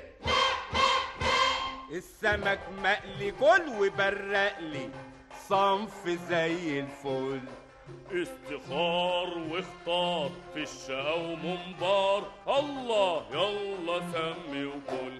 السمك مقلي كل وبرق لي صنف زي الفل استخار واختار في الشقا ومنبار الله يلا سمي وكل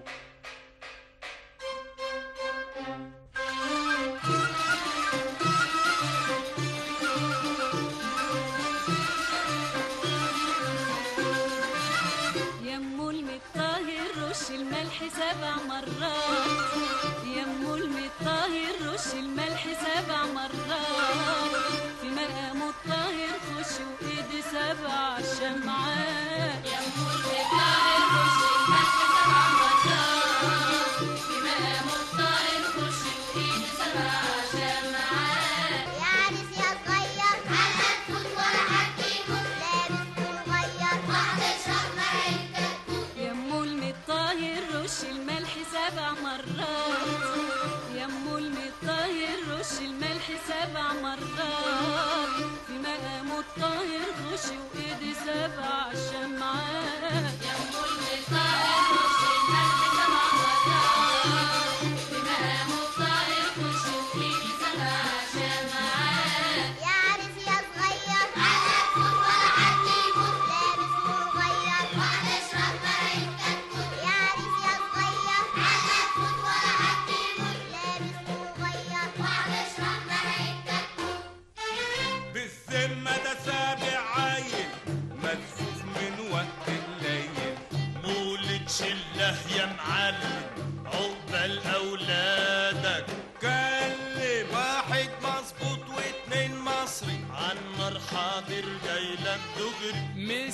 يمو المطاهر رش الملح سبع مرات يمو المطاهر رش الملح سبع مرات في مقامه الطاهر خش وايدي سبع شمعات يمو المطاهر رش الملح سبع مرات في مقامه الطاهر خش وايدي سبع شمعات يا عريس يا صغير على تفوت ولا حد يموت لابس صغير واحدة شهر يمو المطاهر رش الملح سبع مرات يمو المطاهر رش الملح سبع مرات في مقامه الطاهر خش وايدي سبع شمعات يمو المطاهر رش الملح سبع مرات في مقامه الطاهر خش وايدي سبع شمعات يا عريس يا صغير على تفوت ولا حد يموت لابس صغير واحدة اشرب مراية كتكوت يا عريس يا صغير على تفوت ولا حد يموت لابس صغير واحدة اشرب مراية كتكوت بالذمة ده سابع عايل مدفوف من وقت الليل مولد شله يا معلم عقبال اولاد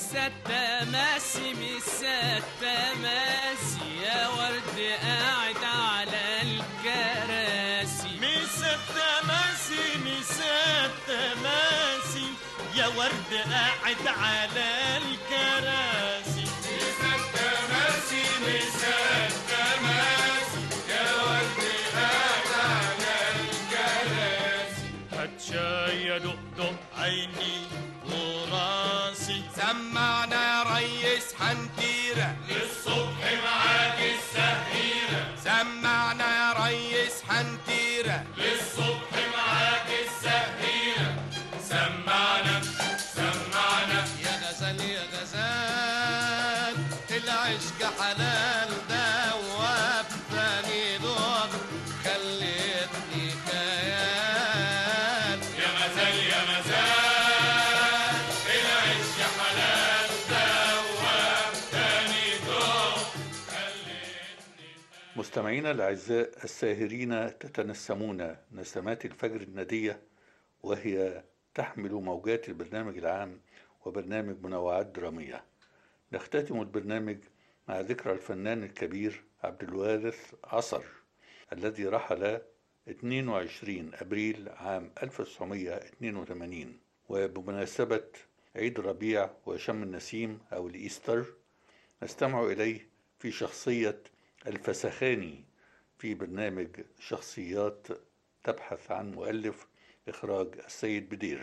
مساتة ماسي مساتة ماسي يا ورد قاعد على الكراسي مساتة ماسي مساتة ماسي يا ورد قاعد على الكراسي مساتة ماسي مساتة ماسي يا ورد قاعد على الكراسي هات شاي يا دق عيني وراسي سمعنا يا ريس حنتيرة للصبح معاك السهيرة سمعنا يا ريس حنتيرة للصبح معاك السهيرة سمعنا سمعنا يا غزال يا غزال العشق حلال ده وابتني دور خليتني خيال يا غزال يا غزال العشق حلال ده وابتني دور مستمعينا الأعزاء الساهرين تتنسمون نسمات الفجر الندية وهي تحمل موجات البرنامج العام وبرنامج منوعات درامية. نختتم البرنامج مع ذكرى الفنان الكبير عبد الوارث عصر الذي رحل اثنين وعشرين أبريل عام ألف وتسعمائة واثنين وثمانين، وبمناسبة عيد الربيع وشم النسيم أو الإيستر نستمع إليه في شخصية الفسخاني في برنامج شخصيات تبحث عن مؤلف، إخراج السيد بدير.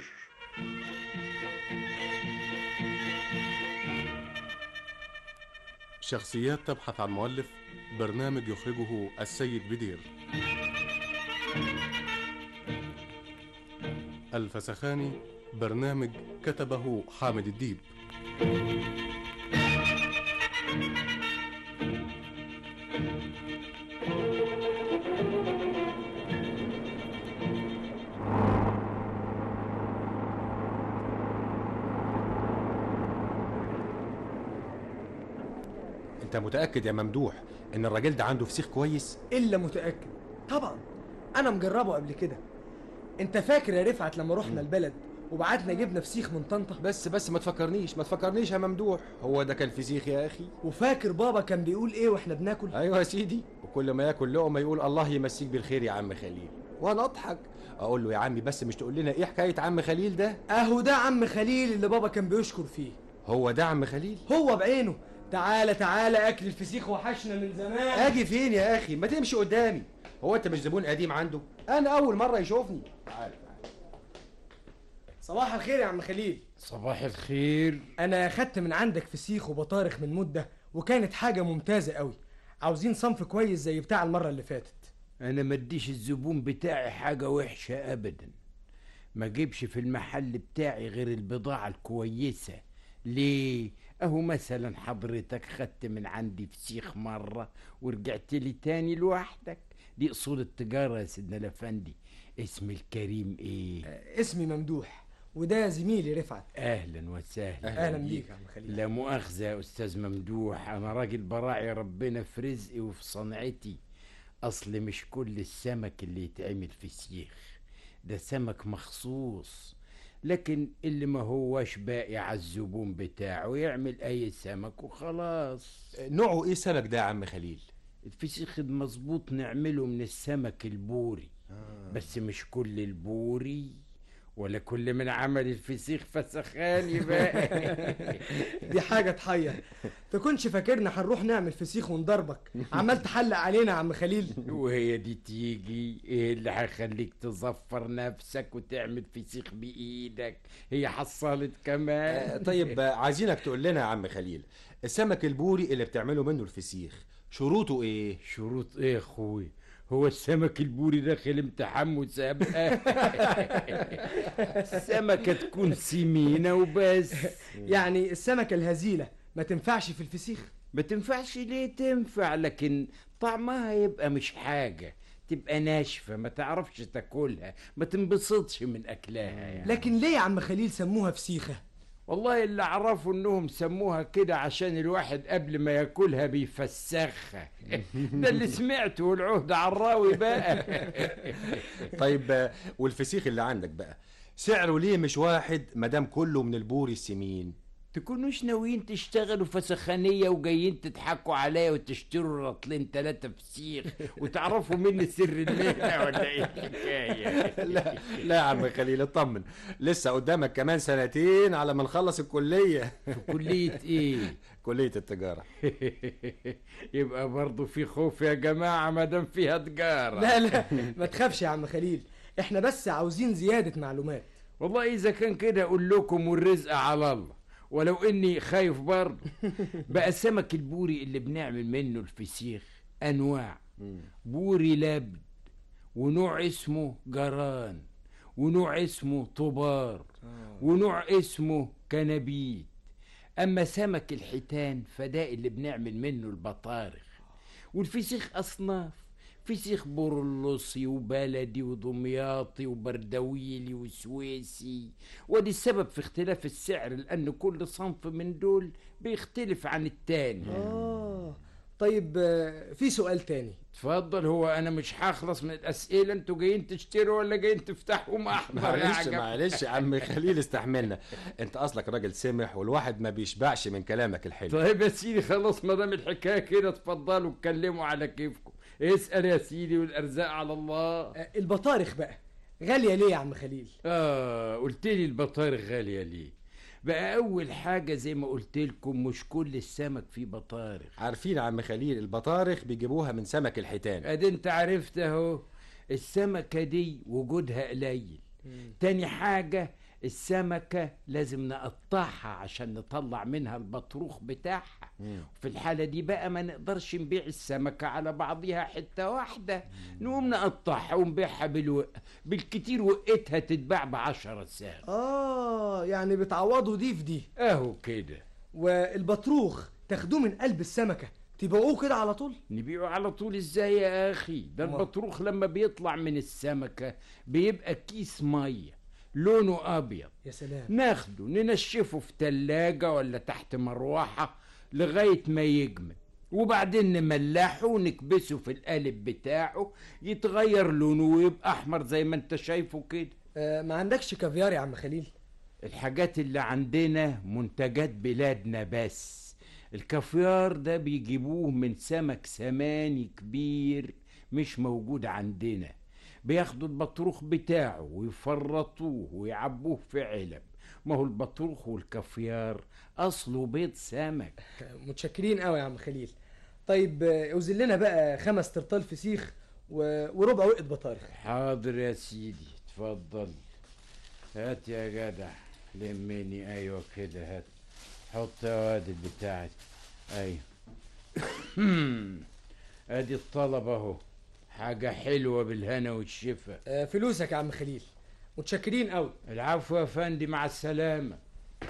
شخصيات تبحث عن مؤلف، برنامج يخرجه السيد بدير. الفسخاني، برنامج كتبه حامد الديب. انت متأكد يا ممدوح ان الراجل ده عنده فسيخ كويس؟ الا متأكد طبعا، انا مجربه قبل كده. انت فاكر يا رفعت لما رحنا البلد وبعتنا جبنا فسيخ من طنطا؟ بس بس ما تفكرنيش ما تفكرنيش يا ممدوح، هو ده كان فسيخ يا اخي؟ وفاكر بابا كان بيقول ايه واحنا بناكل؟ ايوه يا سيدي، وكل ما ياكل لقمه يقول الله يمسيك بالخير يا عم خليل، وانا اضحك اقول له يا عمي بس مش تقول لنا ايه حكايه عم خليل ده؟ اهو ده عم خليل اللي بابا كان بيشكر فيه. هو ده عم خليل؟ هو بعينه. تعالى تعالى اكل الفسيخ وحشنا من زمان. اجي فين يا اخي؟ ما تمشي قدامي. هو انت مش زبون قديم عنده؟ انا اول مره يشوفني. تعالى تعالى. صباح الخير يا عم خليل. صباح الخير. انا اخدت من عندك فسيخ وبطارخ من مده وكانت حاجه ممتازه قوي. عاوزين صنف كويس زي بتاع المره اللي فاتت. انا ما اديش الزبون بتاعي حاجه وحشه ابدا، ما جيبش في المحل بتاعي غير البضاعه الكويسه. ليه؟ اهو مثلا حضرتك خدت من عندي فسيخ مرة ورجعت لي تاني لوحدك، دي اصول التجارة يا سيدنا الافندي. اسم الكريم ايه؟ آه اسمي ممدوح، وده زميلي رفعت. اهلا وسهلا. اهلا, أهلا بيك يا عم خليل. لا مؤاخذة يا استاذ ممدوح، انا راجل براعي ربنا في رزقي وفي صنعتي. اصل مش كل السمك اللي يتعمل فسيخ، ده سمك مخصوص، لكن اللي ما هوش باقي على الزبون بتاعه يعمل اي سمك وخلاص. نوعه ايه سمك ده يا عم خليل؟ الفسيخ المظبوط نعمله من السمك البوري. آه. بس مش كل البوري ولا كل من عمل الفسيخ فسخاني بقى. دي حاجة تحير. تكونش فاكرنا هنروح نعمل فسيخ ونضربك عمال تحلق علينا يا عم خليل. وهي دي تيجي ايه اللي هيخليك تظفر نفسك وتعمل فسيخ بايدك؟ هي حصلت كمان. آه طيب عايزينك تقول لنا يا عم خليل، السمك البوري اللي بتعمله منه الفسيخ شروطه ايه؟ شروط ايه يا اخوي؟ هو السمك البوري داخل امتحان مسابقة؟ السمكة تكون سمينة وبس. يعني السمكة الهزيلة ما تنفعش في الفسيخ؟ ما تنفعش ليه؟ تنفع، لكن طعمها يبقى مش حاجة، تبقى ناشفة ما تعرفش تاكلها، ما تنبسطش من اكلها يعني. لكن ليه يا عم خليل سموها فسيخة؟ والله اللي اعرفه انهم سموها كده عشان الواحد قبل ما ياكلها بيفسخها. ده اللي سمعته، والعهد عراوي بقى. طيب والفسيخ اللي عندك بقى سعره ليه مش واحد مدام كله من البوري السمين؟ تكونوش ناويين تشتغلوا فسخانية وجايين تضحكوا عليا وتشتروا رطلين تلاتة فسيخ وتعرفوا مني سر المهنة ولا ايه الحكاية؟ لا لا يا عم خليل اطمن، لسه قدامك كمان سنتين على ما نخلص الكلية. كلية ايه؟ كلية التجارة. يبقى برضو في خوف يا جماعة مادام فيها تجارة. لا لا ما تخافش يا عم خليل، احنا بس عاوزين زيادة معلومات. والله إذا كان كده أقول لكم والرزق على الله، ولو إني خايف برضه. بقى السمك البوري اللي بنعمل منه الفسيخ أنواع، بوري لبن، ونوع اسمه جران، ونوع اسمه طبار، ونوع اسمه كنبيت. أما سمك الحيتان فده اللي بنعمل منه البطارخ. والفسيخ أصناف، فسيخ برلصي وبلدي ودمياطي وبردويلي وسويسي، ودي السبب في اختلاف السعر، لأن كل صنف من دول بيختلف عن التاني. آه طيب في سؤال تاني. اتفضل. هو أنا مش هخلص من الأسئلة؟ انتوا جايين تشتروا ولا جايين تفتحوا محضر؟ معلش معلش يا عم خليل استحملنا، انت اصلك راجل سمح والواحد ما بيشبعش من كلامك الحلو. طيب يا سيدي خلاص، ما دام الحكاية كده اتفضلوا اتكلموا على كيفكم. اسأل يا سيدي والأرزاق على الله. البطارخ بقى غالية ليه يا عم خليل؟ آه قلت لي البطارخ غالية ليه؟ بقى أول حاجة زي ما قلت لكم مش كل السمك فيه بطارخ. عارفين يا عم خليل البطارخ بيجيبوها من سمك الحيتان. ادي انت عرفت اهو. السمكة دي وجودها قليل. تاني حاجة السمكة لازم نقطعها عشان نطلع منها البطروخ بتاعها. مم. في الحالة دي بقى ما نقدرش نبيع السمكة على بعضها حتة واحدة، نقوم نقطعها ونبيعها بالوقة، بالكتير وقتها تتباع بعشرة ساغ. آه يعني بتعوضوا دي في دي. اهو كده. والبطروخ تاخدوه من قلب السمكة تبيعوه كده على طول؟ نبيعه على طول ازاي يا اخي؟ ده البطروخ لما بيطلع من السمكة بيبقى كيس مية لونه ابيض. يا سلام. ناخده ننشفه في تلاجة ولا تحت مروحة لغاية ما يجمد، وبعدين نملحه ونكبسه في القالب بتاعه يتغير لونه ويبقى احمر زي ما انت شايفه كده. آه ما عندكش كافيار يا عم خليل؟ الحاجات اللي عندنا منتجات بلادنا بس. الكافيار ده بيجيبوه من سمك سماني كبير مش موجود عندنا. بياخدوا البطروخ بتاعه ويفرطوه ويعبوه في علب. ما هو البطروخ والكافيار اصله بيض سمك. متشكرين قوي يا عم خليل. طيب اوزن لنا بقى خمس ترطال فسيخ و... وربع وقت بطارخ. حاضر يا سيدي اتفضل. هات يا جدع لمني. ايوه كده هات. حط يا واد بتاعك. ايوه. ادي الطلب اهو، حاجة حلوة بالهنا والشفا. آه فلوسك يا عم خليل. متشكرين قوي. العفو يا فندي، مع السلامة.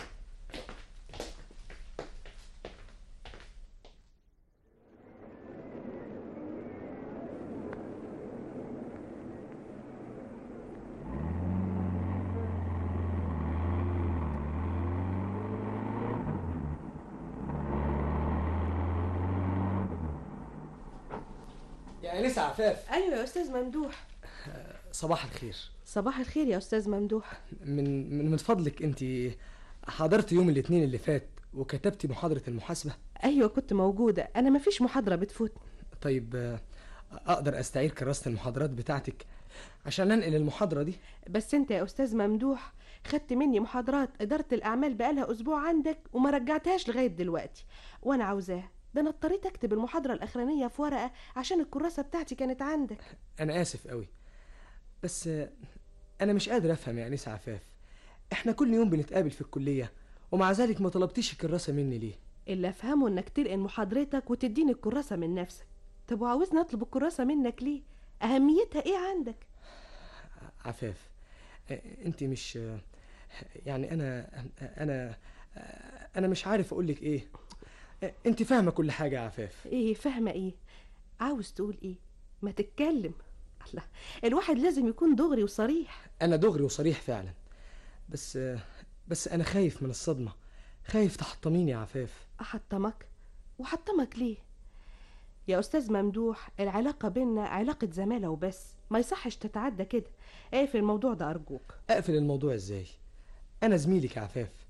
يا أنسة عفاف. ايوه يا استاذ ممدوح. صباح الخير. صباح الخير يا استاذ ممدوح. من من من فضلك انت حضرت يوم الاثنين اللي فات وكتبتي محاضرة المحاسبة؟ ايوه كنت موجودة، انا مفيش محاضرة بتفوتني. طيب اقدر استعير كراسة المحاضرات بتاعتك عشان انقل المحاضرة دي؟ بس انت يا استاذ ممدوح خدت مني محاضرات إدارة الأعمال بقالها أسبوع عندك وما رجعتهاش لغاية دلوقتي، وأنا عاوزاها. ده أنا اضطريت أكتب المحاضرة الأخرانية في ورقة عشان الكراسة بتاعتي كانت عندك. أنا آسف قوي، بس أنا مش قادر أفهم يا أنسة عفاف. إحنا كل يوم بنتقابل في الكلية ومع ذلك ما طلبتيش الكراسة مني ليه؟ اللي أفهمه إنك تلقن محاضرتك وتديني الكراسة من نفسك. طب وعاوزني أطلب الكراسة منك ليه؟ أهميتها إيه عندك؟ عفاف أنت مش يعني أنا أنا أنا مش عارف أقولك إيه. أنت فاهمة كل حاجة يا عفاف. إيه فاهمة إيه؟ عاوز تقول إيه؟ ما تتكلم. الله، الواحد لازم يكون دغري وصريح. أنا دغري وصريح فعلا، بس بس أنا خايف من الصدمة، خايف تحطميني يا عفاف. أحطمك؟ وحطمك ليه؟ يا أستاذ ممدوح، العلاقة بيننا علاقة زمالة وبس، ما يصحش تتعدى كده. اقفل الموضوع ده أرجوك. أقفل الموضوع إزاي؟ أنا زميلك يا عفاف،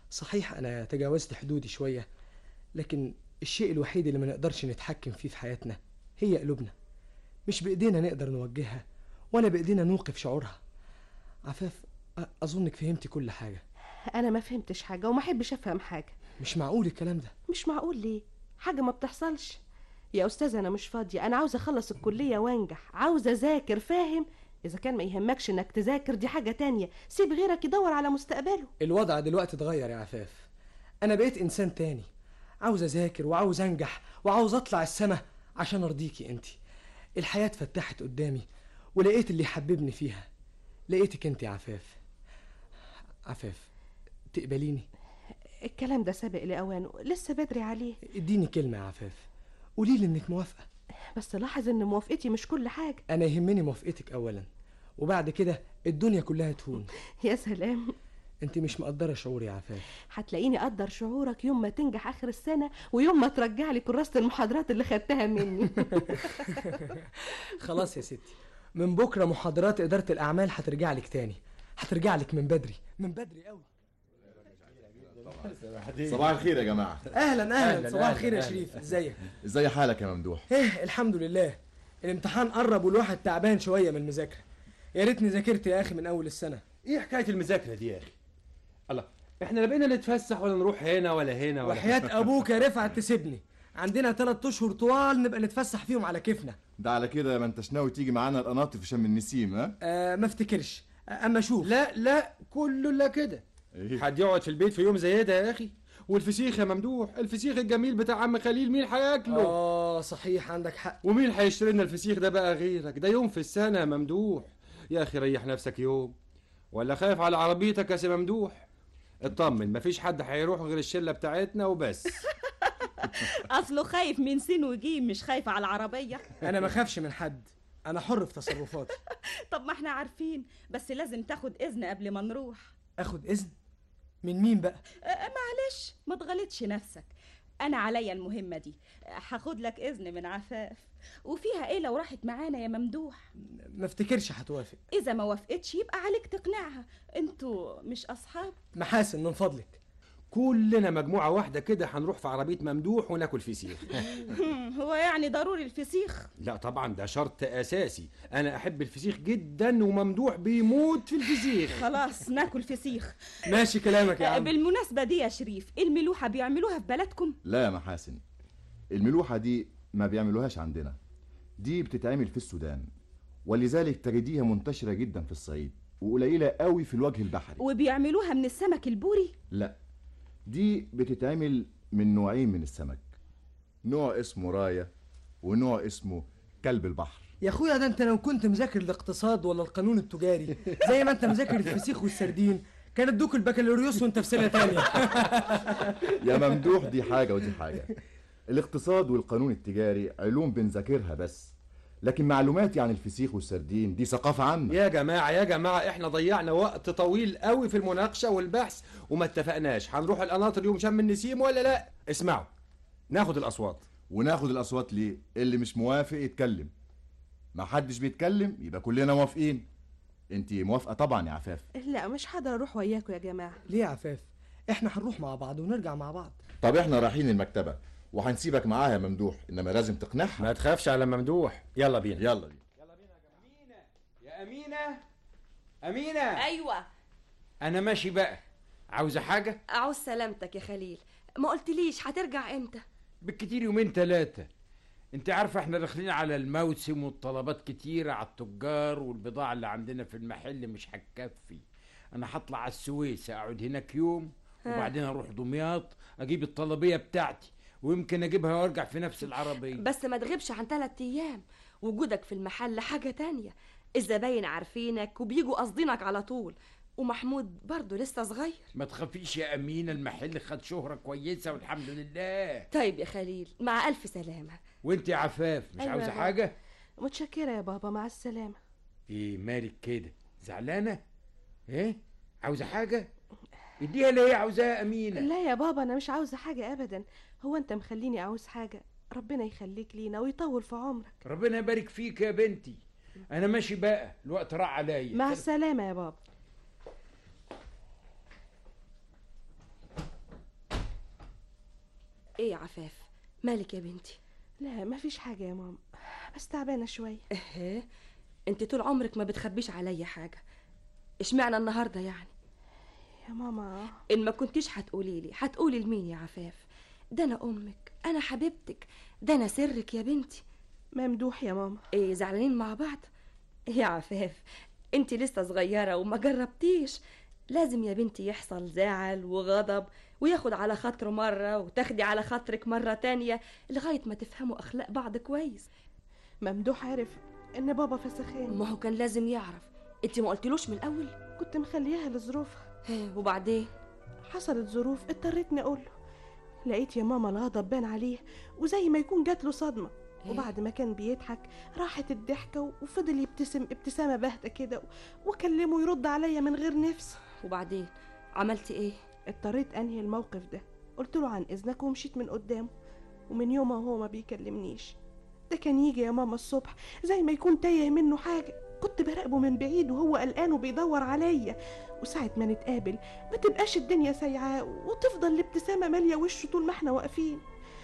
صحيح انا تجاوزت حدودي شويه، لكن الشيء الوحيد اللي ما نقدرش نتحكم فيه في حياتنا هي قلوبنا. مش بايدينا نقدر نوجهها ولا بايدينا نوقف شعورها. عفاف، اظنك فهمتي كل حاجه. انا ما فهمتش حاجه وما احبش افهم حاجه. مش معقول الكلام ده. مش معقول ليه؟ حاجه ما بتحصلش يا استاذ. انا مش فاضيه، انا عاوزه اخلص الكليه وانجح، عاوزه اذاكر، فاهم؟ اذا كان ما يهمكش انك تذاكر دي حاجه تانية، سيب غيرك يدور على مستقبله. الوضع دلوقتي اتغير يا عفاف، انا بقيت انسان تاني، عاوز اذاكر وعاوز انجح وعاوز اطلع السما عشان ارضيكي انتي. الحياه اتفتحت قدامي ولقيت اللي يحببني فيها، لقيتك انتي يا عفاف. عفاف، تقبليني؟ الكلام ده سابق لاوانه، لسه بدري عليه. اديني كلمه يا عفاف، قولي لي انك موافقه. بس لاحظ ان موافقتي مش كل حاجه. انا يهمني موافقتك اولا، وبعد كده الدنيا كلها تهون. يا سلام، انت مش مقدره شعوري يا عفاف. هتلاقيني اقدر شعورك يوم ما تنجح اخر السنه، ويوم ما ترجع لي كراسه المحاضرات اللي خدتها مني. خلاص يا ستي، من بكره محاضرات اداره الاعمال هترجع لك تاني، هترجع لك من بدري، من بدري قوي. صباح الخير يا جماعه. اهلا اهلا. صباح الخير يا شريف، ازيك؟ ازاي حالك يا ممدوح؟ ايه الحمد لله. الامتحان قرب والواحد تعبان شويه من المذاكره. يا ريتني ذاكرت يا اخي من اول السنه. ايه حكايه المذاكره دي يا اخي؟ الله، احنا لا بقينا نتفسح ولا نروح هنا ولا هنا ولا وحياه ابوك يا رفعت تسيبني، عندنا ثلاث اشهر طوال نبقى نتفسح فيهم على كيفنا. ده على كده ما انتش ناوي تيجي معانا القناطر في شم النسيم؟ ها آه ما افتكرش، اما شوف. لا لا كله الا كده. حد يقعد في البيت في يوم زي ده يا اخي؟ والفسيخ يا ممدوح، الفسيخ الجميل بتاع عم خليل مين هياكله؟ اه صحيح عندك حق. ومين هيشتري لنا الفسيخ ده بقى غيرك؟ ده يوم في السنه يا ممدوح. يا اخي ريح نفسك يوم، ولا خايف على عربيتك يا سي ممدوح؟ اطمن، مفيش حد هيروح غير الشله بتاعتنا وبس. اصله خايف من سين وجيم، مش خايف على العربيه. انا ما خافش من حد، انا حر في تصرفاتي. طب ما احنا عارفين، بس لازم تاخد اذن قبل ما نروح. اخد اذن من مين بقى؟ أه معلش ما تغلطش نفسك، انا عليا المهمه دي، هاخد لك اذن من عفاف. وفيها ايه لو راحت معانا يا ممدوح؟ ما افتكرش هتوافق. اذا ما وافقتش يبقى عليك تقنعها، انتوا مش اصحاب؟ محاسن من فضلك. كلنا مجموعه واحده كده هنروح في عربيه ممدوح وناكل فسيخ. هو يعني ضروري الفسيخ؟ لا طبعا، ده شرط اساسي. انا احب الفسيخ جدا وممدوح بيموت في الفسيخ. خلاص ناكل فسيخ. ماشي كلامك يا عم. بالمناسبه دي يا شريف، الملوحه بيعملوها في بلدكم؟ لا يا محاسن، الملوحه دي ما بيعملوهاش عندنا، دي بتتعمل في السودان، ولذلك تجديها منتشره جدا في الصعيد وقليله قوي في الوجه البحري. وبيعملوها من السمك البوري؟ لا، دي بتتعمل من نوعين من السمك، نوع اسمه رايه ونوع اسمه كلب البحر. يا اخويا ده انت لو كنت مذاكر الاقتصاد ولا القانون التجاري زي ما انت مذاكر الفسيخ والسردين كان ادوك البكالوريوس وانت في سنه تانية. يا ممدوح دي حاجه ودي حاجه. الاقتصاد والقانون التجاري علوم بنذاكرها بس، لكن معلوماتي عن الفسيخ والسردين دي ثقافه عامه. يا جماعه يا جماعه احنا ضيعنا وقت طويل قوي في المناقشه والبحث وما اتفقناش هنروح القناطر يوم شم النسيم ولا لا. اسمعوا، ناخد الاصوات. وناخد الاصوات ليه؟ اللي مش موافق يتكلم، ما حدش بيتكلم يبقى كلنا موافقين. انت موافقه طبعا يا عفاف؟ لا مش هقدر اروح وياكم يا جماعه. ليه يا عفاف؟ احنا هنروح مع بعض ونرجع مع بعض. طب احنا رايحين المكتبه وهنسيبك معاها يا ممدوح، انما لازم تقنعها. ما تخافش على ممدوح، يلا بينا. يلا بينا. يا أمينة، أمينة. أيوة. أنا ماشي بقى، عاوزة حاجة؟ عاوز سلامتك يا خليل، ما قلتليش هترجع امتى؟ بالكتير يومين ثلاثة. انت عارفة احنا داخلين على الموسم والطلبات كتيرة على التجار، والبضاعة اللي عندنا في المحل مش هتكفي. انا هطلع على السويس اقعد هناك يوم وبعدين اروح دمياط اجيب الطلبية بتاعتي، ويمكن اجيبها وارجع في نفس العربية. بس ما تغيبش عن ثلاث ايام، وجودك في المحل حاجة تانية، الزباين عارفينك وبيجوا قاصدينك على طول، ومحمود برضه لسه صغير. ما تخافيش يا أمينة، المحل خد شهرة كويسة والحمد لله. طيب يا خليل، مع ألف سلامة. وانت يا عفاف مش أيوة عاوزة يا حاجة؟ متشكرة يا بابا، مع السلامة. ايه مالك كده؟ زعلانة؟ ايه؟ عاوزة حاجة؟ اديها اللي هي عاوزاها يا أمينة. لا يا بابا أنا مش عاوزة حاجة أبدا، هو أنت مخليني عاوز حاجة؟ ربنا يخليك لينا ويطول في عمرك. ربنا يبارك فيك يا بنتي. أنا ماشي بقى، الوقت راح عليا. مع السلامة يا بابا. ايه يا عفاف، مالك يا بنتي؟ لا مفيش حاجة يا ماما، بس تعبانة شوية. ايه انت طول عمرك ما بتخبيش عليا حاجة، اشمعنى النهاردة يعني؟ يا ماما ان ما كنتيش هتقولي لي هتقولي لمين يا عفاف؟ ده انا امك، انا حبيبتك، ده انا سرك يا بنتي. ممدوح يا ماما. ايه زعلانين مع بعض؟ يا عفاف انت لسه صغيرة وما جربتيش، لازم يا بنتي يحصل زعل وغضب وياخد على خاطره مرة وتاخدي على خاطرك مرة تانية لغاية ما تفهموا أخلاق بعض كويس. ممدوح عرف إن بابا فسخان. ما هو كان لازم يعرف، انت ما قلتلوش من الأول؟ كنت مخليها لظروفها. وبعدين؟ حصلت ظروف اضطريتني أقوله. لقيت يا ماما الغضب بان عليه وزي ما يكون جات له صدمة. وبعد ما كان بيضحك راحت الضحكة وفضل يبتسم ابتسامة باهتة كده وكلمه يرد عليا من غير نفس. وبعدين عملتي ايه؟ اضطريت انهي الموقف ده، قلت له عن اذنك ومشيت من قدامه، ومن يومها هو ما بيكلمنيش. ده كان يجي يا ماما الصبح زي ما يكون تايه منه حاجة، كنت براقبه من بعيد وهو قلقان وبيدور عليا، وساعة ما نتقابل ما تبقاش الدنيا سايعاه وتفضل الابتسامة مالية وشه طول ما احنا واقفين.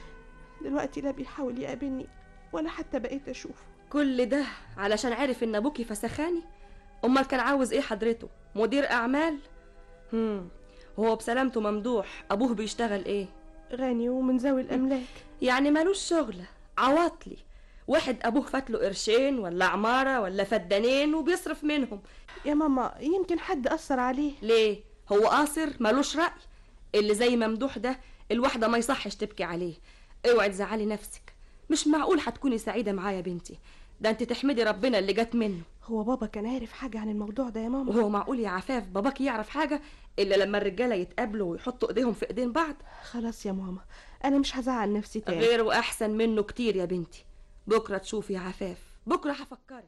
دلوقتي لا بيحاول يقابلني ولا حتى بقيت اشوفه. كل ده علشان عرف ان ابوكي فسخاني؟ امال كان عاوز ايه حضرته؟ مدير اعمال؟ هم هو بسلامته ممدوح ابوه بيشتغل ايه؟ غني ومن ذوي الاملاك. يعني مالوش شغله، عواطلي، واحد ابوه فاتله قرشين ولا عماره ولا فدانين وبيصرف منهم. يا ماما يمكن حد اثر عليه. ليه؟ هو قاصر مالوش راي؟ اللي زي ممدوح ده الواحده ما يصحش تبكي عليه. اوعي تزعلي نفسك، مش معقول هتكوني سعيده معايا يا بنتي، ده انت تحمدي ربنا اللي جت منه. هو بابا كان عارف حاجه عن الموضوع ده يا ماما؟ وهو معقول يا عفاف باباك يعرف حاجه الا لما الرجاله يتقابلوا ويحطوا ايديهم في ايدين بعض؟ خلاص يا ماما انا مش هزعل نفسي تاني. غير واحسن منه كتير يا بنتي. بكره تشوفي يا عفاف، بكره هفكرك.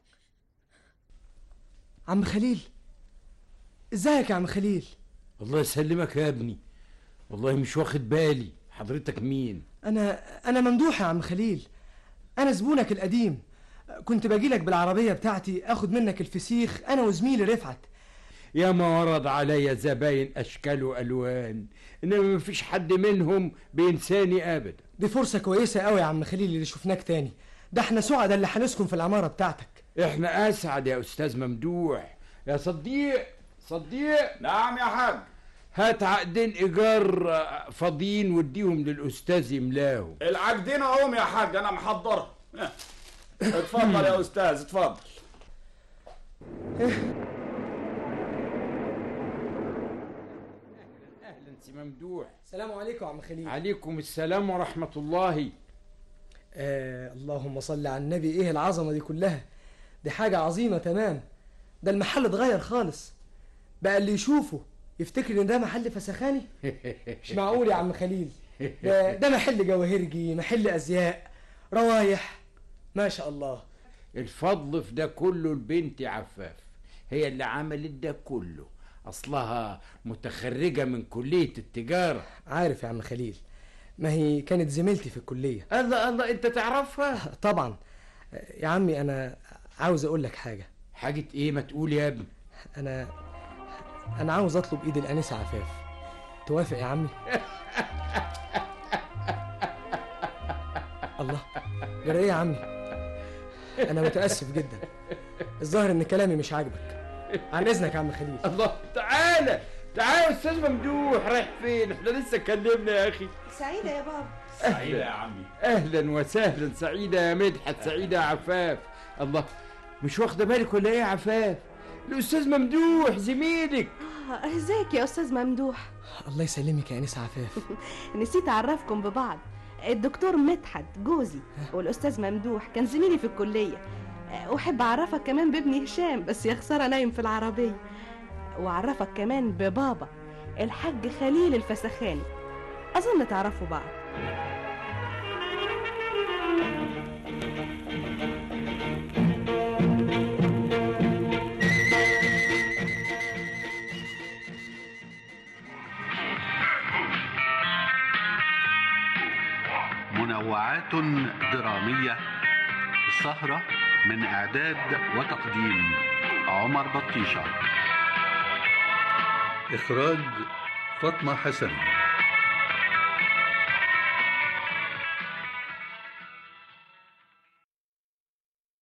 عم خليل، ازيك يا عم خليل؟ الله يسلمك يا ابني، والله مش واخد بالي. حضرتك مين؟ انا انا ممدوح يا عم خليل، انا زبونك القديم. كنت باجيلك بالعربيه بتاعتي اخد منك الفسيخ انا وزميلي رفعت. يا ما ورد عليا زباين اشكال والوان، انما مفيش حد منهم بينساني ابدا. دي فرصه كويسه قوي يا عم خليل اللي شفناك تاني، ده احنا سعداء اللي هنسكن في العماره بتاعتك. احنا اسعد يا استاذ ممدوح. يا صديق صديق. نعم يا حاج. هات عقدين ايجار فاضيين واديهم للاستاذ يملاهم. العقدين اهم يا حاج، انا محضرها. اتفضل يا استاذ اتفضل. اهلا سي ممدوح. السلام عليكم يا عم خليل. عليكم السلام ورحمه الله. آه اللهم صل على النبي، ايه العظمه دي كلها؟ دي حاجه عظيمه تمام. ده المحل اتغير خالص، بقى اللي يشوفه يفتكر ان ده محل فسخاني. مش معقول يا عم خليل، ده, ده محل جواهرجي، محل ازياء، روايح، ما شاء الله. الفضل في ده كله البنت عفاف، هي اللي عملت ده كله. اصلها متخرجه من كليه التجاره. عارف يا عم خليل، ما هي كانت زميلتي في الكليه. الله الله، انت تعرفها؟ طبعا يا عمي. انا عاوز اقول لك حاجه. حاجه ايه؟ ما تقول يا ابني. انا انا عاوز اطلب ايد الانسه عفاف، توافق يا عمي؟ الله، جرى ايه يا عمي؟ انا متاسف جدا، الظاهر ان كلامي مش عاجبك. عن اذنك يا عم خليل. الله، تعالى تعالى يا استاذ ممدوح. رايح فين؟ احنا لسه اتكلمنا يا اخي. سعيده يا بابا. سعيده يا عمي. اهلا وسهلا. سعيده يا مدحت، سعيده يا عفاف. الله، مش واخده بالك ولا ايه يا عفاف؟ الاستاذ ممدوح زميلك. اه ازيك يا استاذ ممدوح؟ الله يسلمك يا انسه عفاف. نسيت اعرفكم ببعض، الدكتور مدحت جوزي والاستاذ ممدوح كان زميلي في الكليه، واحب اعرفك كمان بابني هشام، بس يا خساره نايم في العربيه. واعرفك كمان ببابا الحاج خليل الفسخاني، اظن تعرفوا بعض. منوعات درامية. السهرة من إعداد وتقديم عمر بطيشة. إخراج فاطمة حسن.